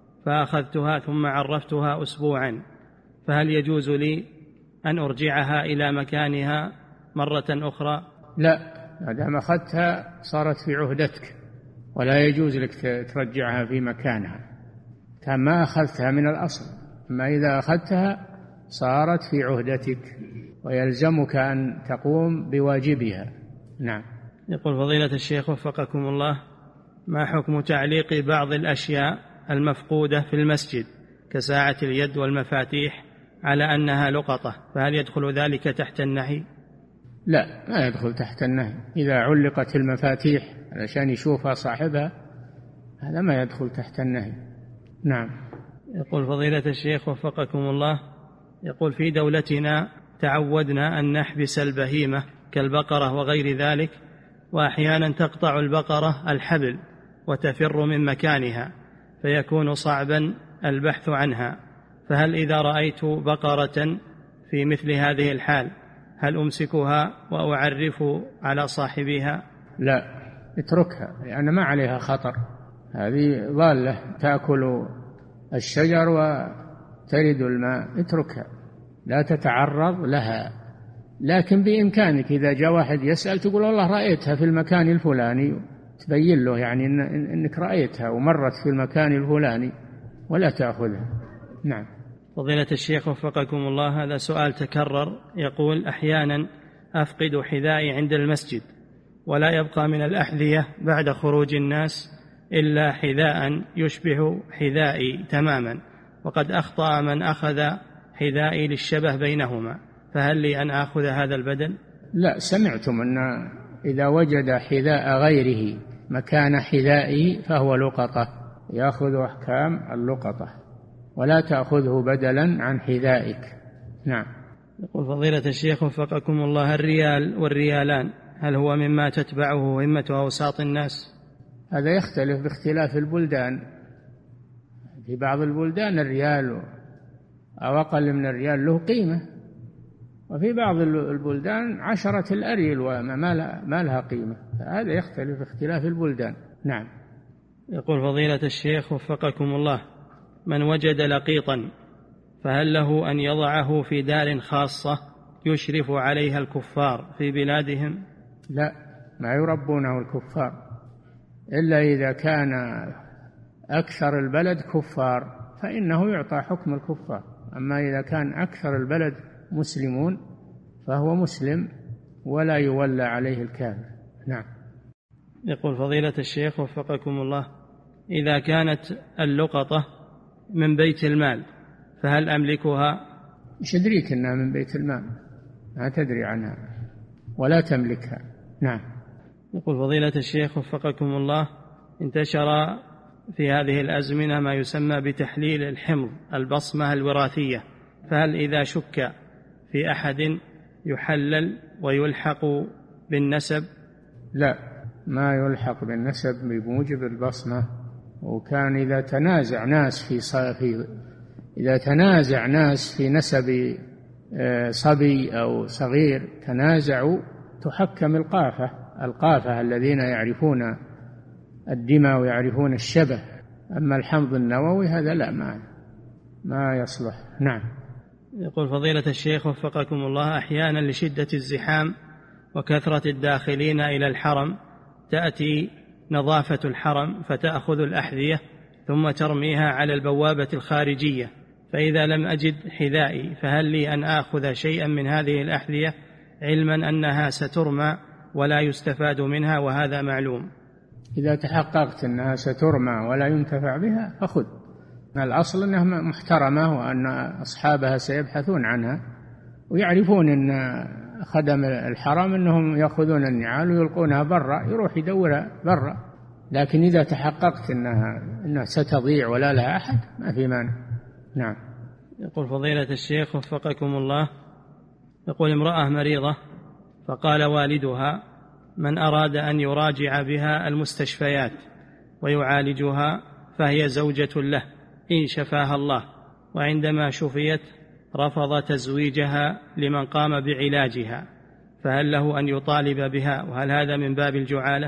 فأخذتها ثم عرفتها أسبوعا، فهل يجوز لي أن أرجعها إلى مكانها مرة أخرى؟ لا، ما دام أخذتها صارت في عهدتك، ولا يجوز لك ترجعها في مكانها كما أخذتها من الأصل. أما إذا أخذتها صارت في عهدتك ويلزمك أن تقوم بواجبها. نعم. يقول فضيلة الشيخ وفقكم الله، ما حكم تعليق بعض الأشياء المفقودة في المسجد كساعة اليد والمفاتيح على أنها لقطة، فهل يدخل ذلك تحت النهي؟ لا، ما يدخل تحت النهي. إذا علقت المفاتيح علشان يشوفها صاحبها هذا ما يدخل تحت النهي. نعم. يقول فضيلة الشيخ وفقكم الله، يقول في دولتنا تعودنا أن نحبس البهيمة كالبقرة وغير ذلك، وأحيانا تقطع البقرة الحبل وتفر من مكانها فيكون صعبا البحث عنها، فهل إذا رأيت بقرة في مثل هذه الحال هل أمسكها وأعرف على صاحبها؟ لا، اتركها لأن ما عليها خطر، هذه ضالة تأكل الشجر وترد الماء، اتركها لا تتعرض لها. لكن بإمكانك إذا جاء واحد يسأل تقول والله رأيتها في المكان الفلاني، تبين له يعني إن إنك رأيتها ومرت في المكان الفلاني ولا تأخذها. نعم. فضيلة الشيخ وفقكم الله، هذا سؤال تكرر، يقول أحيانا أفقد حذائي عند المسجد ولا يبقى من الأحذية بعد خروج الناس إلا حذاء يشبه حذائي تماما، وقد أخطأ من أخذ حذائي للشبه بينهما، فهل لي أن أخذ هذا البدل؟ لا، سمعتم أن إذا وجد حذاء غيره مكان حذائه فهو لقطة، يأخذ أحكام اللقطة ولا تأخذه بدلا عن حذائك. نعم. يقول فضيلة الشيخ وفقكم الله، الريال والريالان هل هو مما تتبعه همة أوساط الناس؟ هذا يختلف باختلاف البلدان، في بعض البلدان الريال أو أقل من الريال له قيمة، وفي بعض البلدان عشرة الأريل وما لها قيمة، هذا يختلف باختلاف البلدان. نعم. يقول فضيلة الشيخ وفقكم الله، من وجد لقيطا فهل له أن يضعه في دار خاصة يشرف عليها الكفار في بلادهم؟ لا، ما يربونه الكفار إلا إذا كان أكثر البلد كفار فإنه يعطى حكم الكفار، أما إذا كان أكثر البلد مسلمون فهو مسلم ولا يولى عليه الكافر. نعم. يقول فضيلة الشيخ وفقكم الله، إذا كانت اللقطة من بيت المال فهل أملكها؟ مش أدريك أنها من بيت المال، ما تدري عنها ولا تملكها. نعم. يقول فضيلة الشيخ وفقكم الله، انتشر في هذه الأزمنة ما يسمى بتحليل الحمض، البصمة الوراثية، فهل إذا شك في أحد يحلل ويلحق بالنسب؟ لا، ما يلحق بالنسب بموجب البصمة. وكان إذا تنازع ناس في صافي إذا تنازع ناس في نسب صبي أو صغير تنازعوا تحكم القافة القافة الذين يعرفون الدماء ويعرفون الشبه. أما الحمض النووي هذا لا، ما ما يصلح. نعم. يقول فضيلة الشيخ وفقكم الله، أحيانا لشدة الزحام وكثرة الداخلين إلى الحرم تأتي نظافة الحرم فتأخذ الأحذية ثم ترميها على البوابة الخارجية، فإذا لم أجد حذائي فهل لي أن آخذ شيئا من هذه الأحذية علما أنها سترمى ولا يستفاد منها وهذا معلوم؟ إذا تحققت أنها سترمى ولا ينتفع بها فخذ، الأصل أنها محترمة وأن أصحابها سيبحثون عنها ويعرفون أن خدم الحرم أنهم يأخذون النعال ويلقونها برا، يروح يدورها برا. لكن إذا تحققت أنها, أنها ستضيع ولا لها أحد ما في مانع. نعم. يقول فضيلة الشيخ وفقكم الله، يقول امرأة مريضة فقال والدها من أراد أن يراجع بها المستشفيات ويعالجها فهي زوجة له إن شفاها الله، وعندما شفيت رفض تزويجها لمن قام بعلاجها، فهل له أن يطالب بها وهل هذا من باب الجعالة؟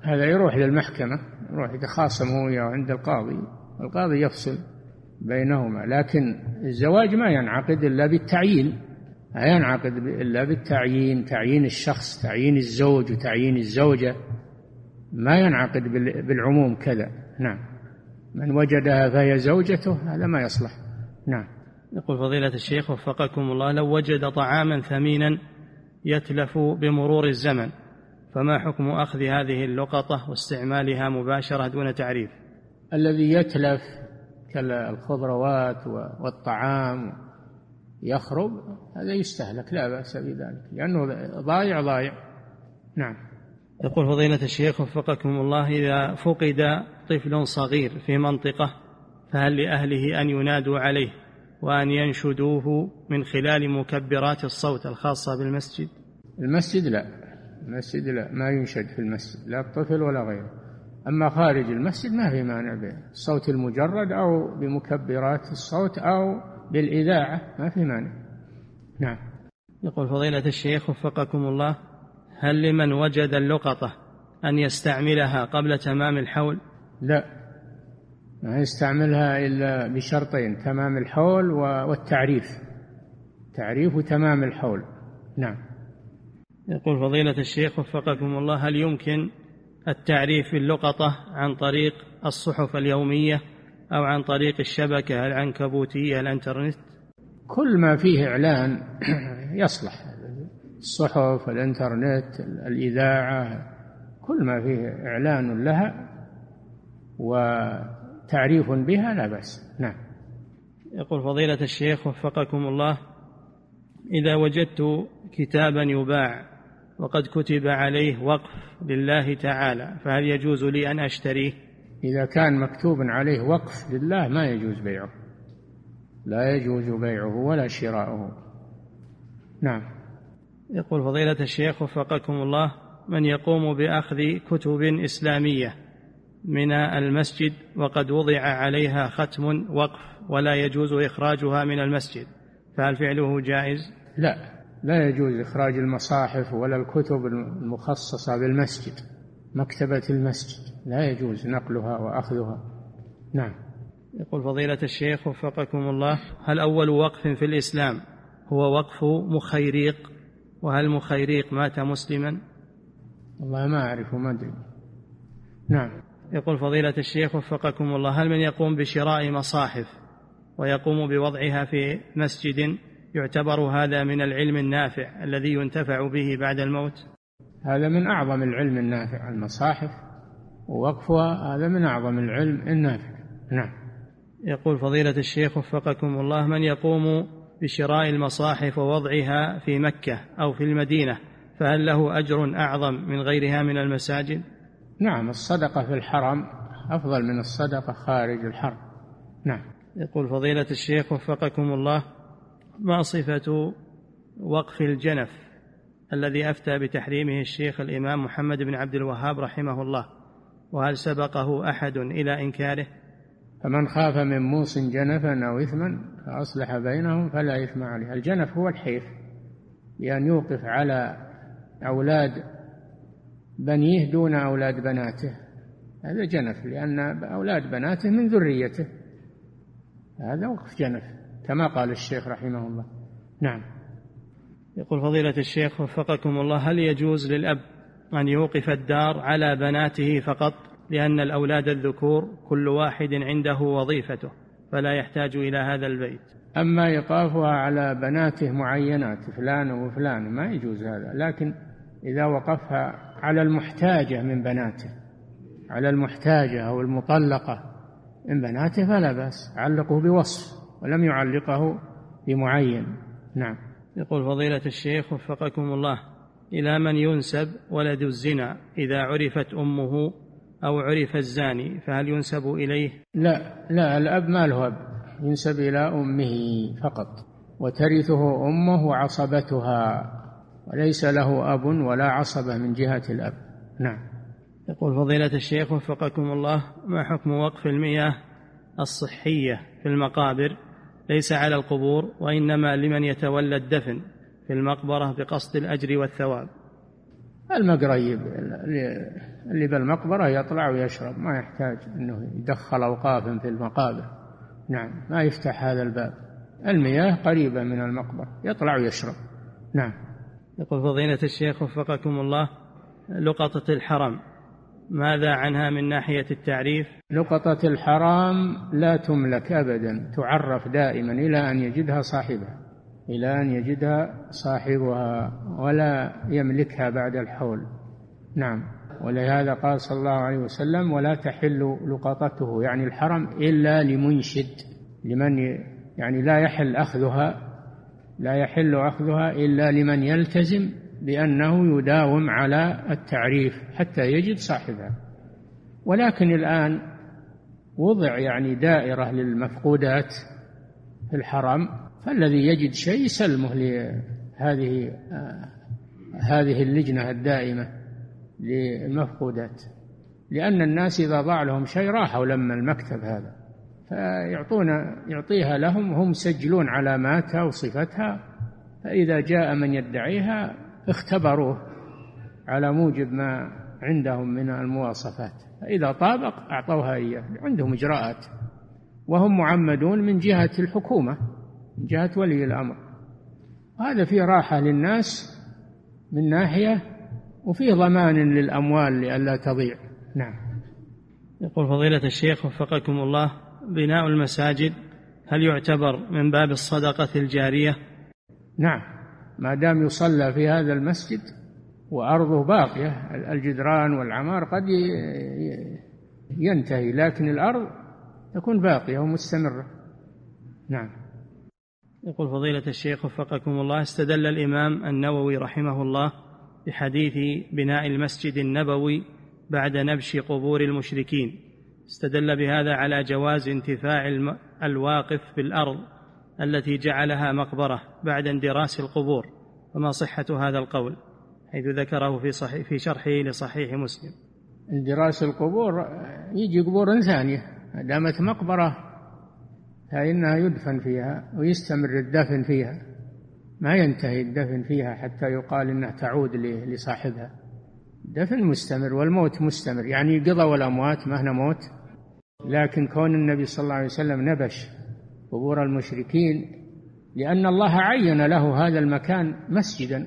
هذا يروح للمحكمة، يروح يتخاصم هو عند القاضي، القاضي يفصل بينهما. لكن الزواج ما ينعقد إلا بالتعيين، لا ينعقد إلا بالتعيين، تعيين الشخص، تعيين الزوج وتعيين الزوجة، ما ينعقد بالعموم كذا. نعم. من وجدها فهي زوجته هذا ما يصلح. نعم. يقول فضيلة الشيخ وفقكم الله: لو وجد طعاما ثمينا يتلف بمرور الزمن، فما حكم أخذ هذه اللقطة واستعمالها مباشرة دون تعريف؟ الذي يتلف كالخضروات والطعام يخرب هذا يستهلك، لا بأس بذلك، لأنه ضايع ضايع. نعم. يقول فضيلة الشيخ وفقكم الله: إذا فقد طفل صغير في منطقة فهل لأهله أن ينادوا عليه وأن ينشدوه من خلال مكبرات الصوت الخاصة بالمسجد؟ المسجد لا، المسجد لا، ما ينشد في المسجد لا الطفل ولا غيره. أما خارج المسجد ما في مانع بالصوت المجرد أو بمكبرات الصوت أو بالإذاعة، ما في مانع. نعم. يقول فضيلة الشيخ وفقكم الله: هل لمن وجد اللقطة أن يستعملها قبل تمام الحول؟ لا، ما يستعملها إلا بشرطين: تمام الحول والتعريف، تعريف تمام الحول. نعم. يقول فضيلة الشيخ وفقكم الله: هل يمكن التعريف باللقطة عن طريق الصحف اليومية أو عن طريق الشبكة العنكبوتية الانترنت؟ كل ما فيه إعلان يصلح، الصحف، الانترنت، الإذاعة، كل ما فيه إعلان لها وتعريف بها لا بأس. نعم. يقول فضيلة الشيخ وفقكم الله: إذا وجدت كتابا يباع وقد كتب عليه وقف لله تعالى فهل يجوز لي أن أشتريه؟ إذا كان مكتوب عليه وقف لله ما يجوز بيعه، لا يجوز بيعه ولا شراؤه. نعم. يقول فضيلة الشيخ وفقكم الله: من يقوم بأخذ كتب إسلامية من المسجد وقد وضع عليها ختم وقف ولا يجوز إخراجها من المسجد فهل فعله جائز؟ لا، لا يجوز إخراج المصاحف ولا الكتب المخصصة بالمسجد، مكتبة المسجد لا يجوز نقلها وأخذها. نعم. يقول فضيلة الشيخ وفقكم الله: هل أول وقف في الإسلام هو وقف مخيريق؟ وهل مخيريق مات مسلما؟ والله ما أعرف وما أدري. نعم. يقول فضيلة الشيخ وفقكم الله: هل من يقوم بشراء مصاحف ويقوم بوضعها في مسجد يعتبر هذا من العلم النافع الذي ينتفع به بعد الموت؟ هذا من أعظم العلم النافع، المصاحف ووقفها هذا من أعظم العلم النافع. نعم. يقول فضيلة الشيخ وفقكم الله: من يقوم بشراء المصاحف ووضعها في مكة أو في المدينة فهل له أجر أعظم من غيرها من المساجد؟ نعم، الصدقة في الحرم أفضل من الصدقة خارج الحرم. نعم. يقول فضيلة الشيخ وفقكم الله: ما صفة وقف الجنف الذي أفتى بتحريمه الشيخ الإمام محمد بن عبد الوهاب رحمه الله، وهل سبقه أحد إلى إنكاره؟ فمن خاف من موص جنفا أو إثما فأصلح بينهم فلا إثم عليه. الجنف هو الحيف، بأن يوقف على أولاد بنيه دون أولاد بناته، هذا جنف، لأن أولاد بناته من ذريته، هذا وقف جنف كما قال الشيخ رحمه الله. نعم. يقول فضيلة الشيخ وفقكم الله: هل يجوز للأب أن يوقف الدار على بناته فقط لأن الأولاد الذكور كل واحد عنده وظيفته فلا يحتاج إلى هذا البيت؟ أما إيقافها على بناته معينات فلان وفلان ما يجوز هذا، لكن إذا وقفها على المحتاجة من بناته، على المحتاجة أو المطلقة من بناته فلا بأس، علقه بوصف ولم يعلقه بمعين. نعم. يقول فضيلة الشيخ وفقكم الله: إلى من ينسب ولد الزنا إذا عرفت أمه أو عرف الزاني فهل ينسب إليه؟ لا لا، الأب ما له أب، ينسب إلى أمه فقط، وترثه أمه وعصبتها، وليس له أب ولا عصبة من جهة الأب. نعم. يقول فضيلة الشيخ وفقكم الله: ما حكم وقف المياه الصحية في المقابر ليس على القبور وإنما لمن يتولى الدفن في المقبرة بقصد الأجر والثواب؟ المقريب اللي بالمقبرة يطلع ويشرب، ما يحتاج أنه يدخل أوقاف في المقابر. نعم، ما يفتح هذا الباب. المياه قريبة من المقبرة، يطلع ويشرب. نعم. يقول فضيلة الشيخ وفقكم الله، لقطة الحرم ماذا عنها من ناحية التعريف؟ لقطة الحرام لا تملك أبدا، تعرف دائما إلى أن يجدها صاحبها، إلى أن يجدها صاحبها، ولا يملكها بعد الحول. نعم. ولهذا قال صلى الله عليه وسلم: ولا تحل لقطته، يعني الحرم، إلا لمنشد، لمن يعني لا يحل أخذها لا يحل أخذها إلا لمن يلتزم بأنه يداوم على التعريف حتى يجد صاحبها. ولكن الآن وضع يعني دائرة للمفقودات في الحرم، فالذي يجد شيء سلمه لهذه هذه اللجنة الدائمة للمفقودات، لأن الناس إذا ضاع لهم شيء راحوا لما المكتب هذا، فيعطون يعطيها لهم، هم يسجلون علاماتها وصفتها، فإذا جاء من يدعيها اختبروه على موجب ما عندهم من المواصفات، فإذا طابق أعطوها إياه. عندهم إجراءات، وهم معمدون من جهة الحكومة، من جهة ولي الأمر. هذا فيه راحة للناس من ناحية، وفيه ضمان للأموال لئلا تضيع. نعم. يقول فضيلة الشيخ وفقكم الله، بناء المساجد هل يعتبر من باب الصدقة الجارية؟ نعم، ما دام يصلى في هذا المسجد وأرضه باقية، الجدران والعمار قد ينتهي، لكن الأرض تكون باقية ومستمرة. نعم. يقول فضيلة الشيخ وفقكم الله، استدل الإمام النووي رحمه الله بحديث بناء المسجد النبوي بعد نبش قبور المشركين، استدل بهذا على جواز انتفاع الواقف بالأرض التي جعلها مقبرة بعد اندراس القبور، وما صحة هذا القول حيث ذكره في, صحيح في شرحه لصحيح مسلم؟ اندراس القبور يجي قبور ثانية، دامت مقبرة فإنها يدفن فيها ويستمر الدفن فيها، ما ينتهي الدفن فيها حتى يقال إنها تعود لصاحبها. الدفن مستمر والموت مستمر، يعني قضوا الأموات ما هنا موت. لكن كون النبي صلى الله عليه وسلم نبش قبور المشركين لأن الله عين له هذا المكان مسجدا،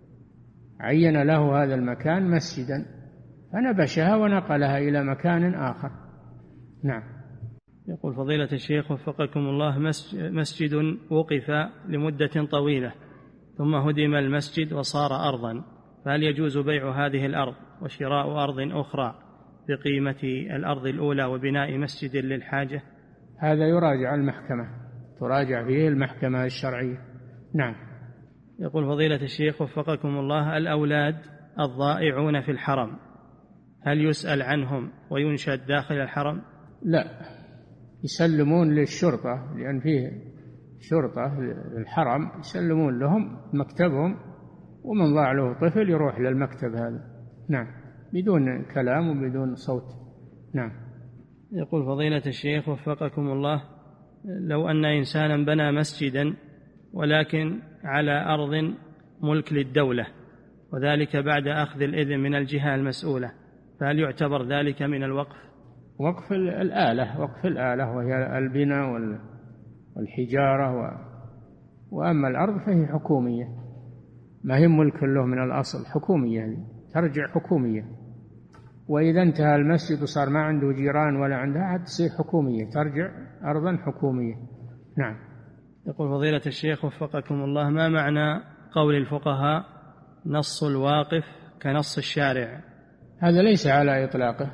عين له هذا المكان مسجدا فنبشها ونقلها إلى مكان آخر. نعم. يقول فضيلة الشيخ وفقكم الله، مسجد وقف لمدة طويلة ثم هدم المسجد وصار أرضا، فهل يجوز بيع هذه الأرض وشراء أرض أخرى بقيمة الأرض الأولى وبناء مسجد للحاجة؟ هذا يراجع المحكمة، تراجع فيه المحكمة الشرعية. نعم. يقول فضيلة الشيخ وفقكم الله، الأولاد الضائعون في الحرم هل يسأل عنهم وينشد داخل الحرم؟ لا، يسلمون للشرطة، لأن فيه شرطة الحرم، يسلمون لهم مكتبهم، ومن ضاع له طفل يروح للمكتب هذا. نعم، بدون كلام وبدون صوت. نعم. يقول فضيلة الشيخ وفقكم الله، لو أن إنسانا بنى مسجدا ولكن على أرض ملك للدولة، وذلك بعد أخذ الإذن من الجهة المسؤولة، فهل يعتبر ذلك من الوقف؟ وقف الآلة، وقف الآلة وهي البناء والحجارة و... وأما الأرض فهي حكومية، ما هي ملك له من الأصل، حكومية، ترجع حكومية. وإذا انتهى المسجد وصار ما عنده جيران ولا عندها عاد تصير حكومية، ترجع أرضا حكومية. نعم. يقول فضيلة الشيخ وفقكم الله، ما معنى قول الفقهاء نص الواقف كنص الشارع؟ هذا ليس على إطلاقه،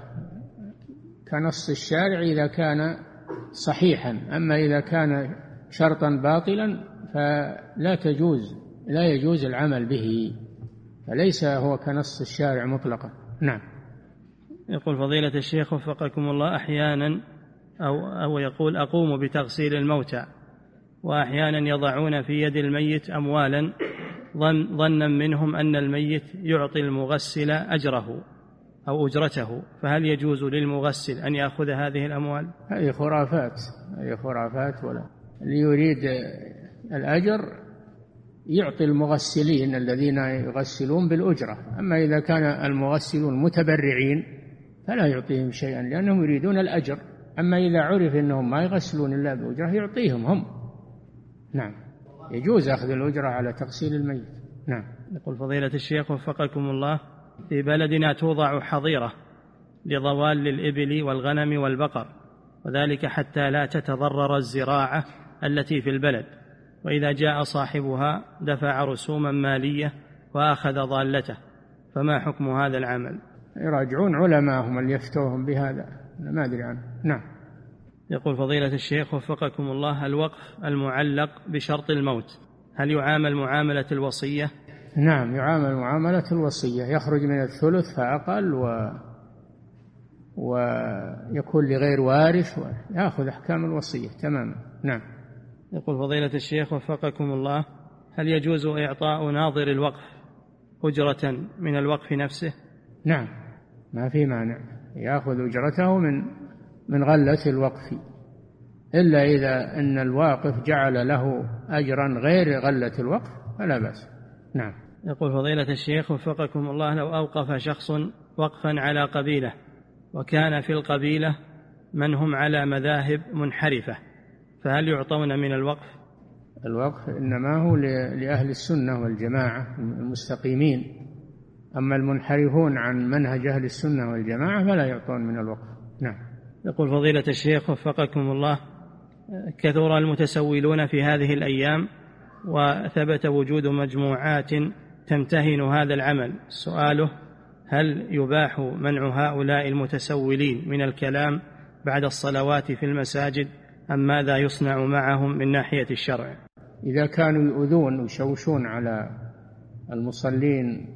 كنص الشارع إذا كان صحيحا، أما إذا كان شرطا باطلا فلا تجوز لا يجوز العمل به، فليس هو كنص الشارع مطلقا. نعم. يقول فضيلة الشيخ وفقكم الله، أحيانا أو, أو يقول أقوم بتغسيل الموتى، وأحيانا يضعون في يد الميت أموالا ظنا منهم أن الميت يعطي المغسل أجره أو أجرته، فهل يجوز للمغسل أن يأخذ هذه الأموال؟ هذه خرافات، هذه خرافات. ولا اللي يريد الأجر يعطي المغسلين الذين يغسلون بالأجرة. أما إذا كان المغسلون متبرعين فلا يعطيهم شيئا لأنهم يريدون الأجر. أما إذا عرف أنهم ما يغسلون إلا بأجرة يعطيهم هم. نعم، يجوز أخذ الأجرة على تغسيل الميت. نعم. يقول فضيلة الشيخ وفقكم الله: في بلدنا توضع حظيرة لضوال للإبل والغنم والبقر، وذلك حتى لا تتضرر الزراعة التي في البلد، وإذا جاء صاحبها دفع رسوما مالية وأخذ ضالته، فما حكم هذا العمل؟ يراجعون علماءهم اللي يفتوهم بهذا، ما أدري عنه. نعم. يقول فضيلة الشيخ وفقكم الله: الوقف المعلق بشرط الموت هل يعامل معاملة الوصية؟ نعم، يعامل معاملة الوصية، يخرج من الثلث فأقل و... ويكون لغير وارث ويأخذ أحكام الوصية تماما. نعم. يقول فضيلة الشيخ وفقكم الله: هل يجوز إعطاء ناظر الوقف أجرة من الوقف نفسه؟ نعم، ما في مانع، يأخذ أجرته من من غلة الوقف، إلا إذا أن الواقف جعل له أجرا غير غلة الوقف فلا بأس. نعم. يقول فضيلة الشيخ وفقكم الله: لو أوقف شخص وقفا على قبيلة وكان في القبيلة من هم على مذاهب منحرفة، فهل يعطون من الوقف؟ الوقف إنما هو لأهل السنة والجماعة المستقيمين، أما المنحرفون عن منهج أهل السنة والجماعة فلا يعطون من الوقف. نعم. يقول فضيلة الشيخ وفقكم الله: كثر المتسولون في هذه الأيام وثبت وجود مجموعات تمتهن هذا العمل، سؤاله: هل يباح منع هؤلاء المتسولين من الكلام بعد الصلوات في المساجد، أم ماذا يصنع معهم من ناحية الشرع؟ إذا كانوا يؤذون ويشوشون على المصلين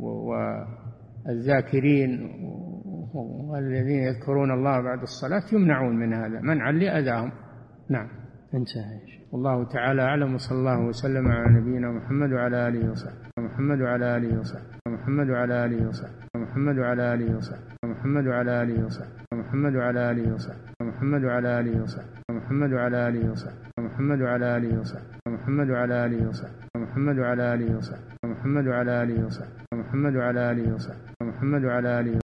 والذاكرين والذين يذكرون الله بعد الصلاة يمنعون من هذا منعا لأذاهم. نعم. انتهى. والله تعالى أعلم، وصلى الله وسلم على نبينا محمد وعلى آله وصحبه محمد وعلى آله وصحبه محمد وعلى آله وصحبه محمد وعلى آله وصحبه محمد وعلى آله وصحبه محمد وعلى آله وصحبه محمد وعلى آله وصحبه محمد وعلى آله وصحبه محمد وعلى آله وصحبه محمد وعلى آله وصحبه محمد وعلى آله وصحبه محمد وعلى آله وصحبه محمد وعلى آله وصحبه محمد وعلى آله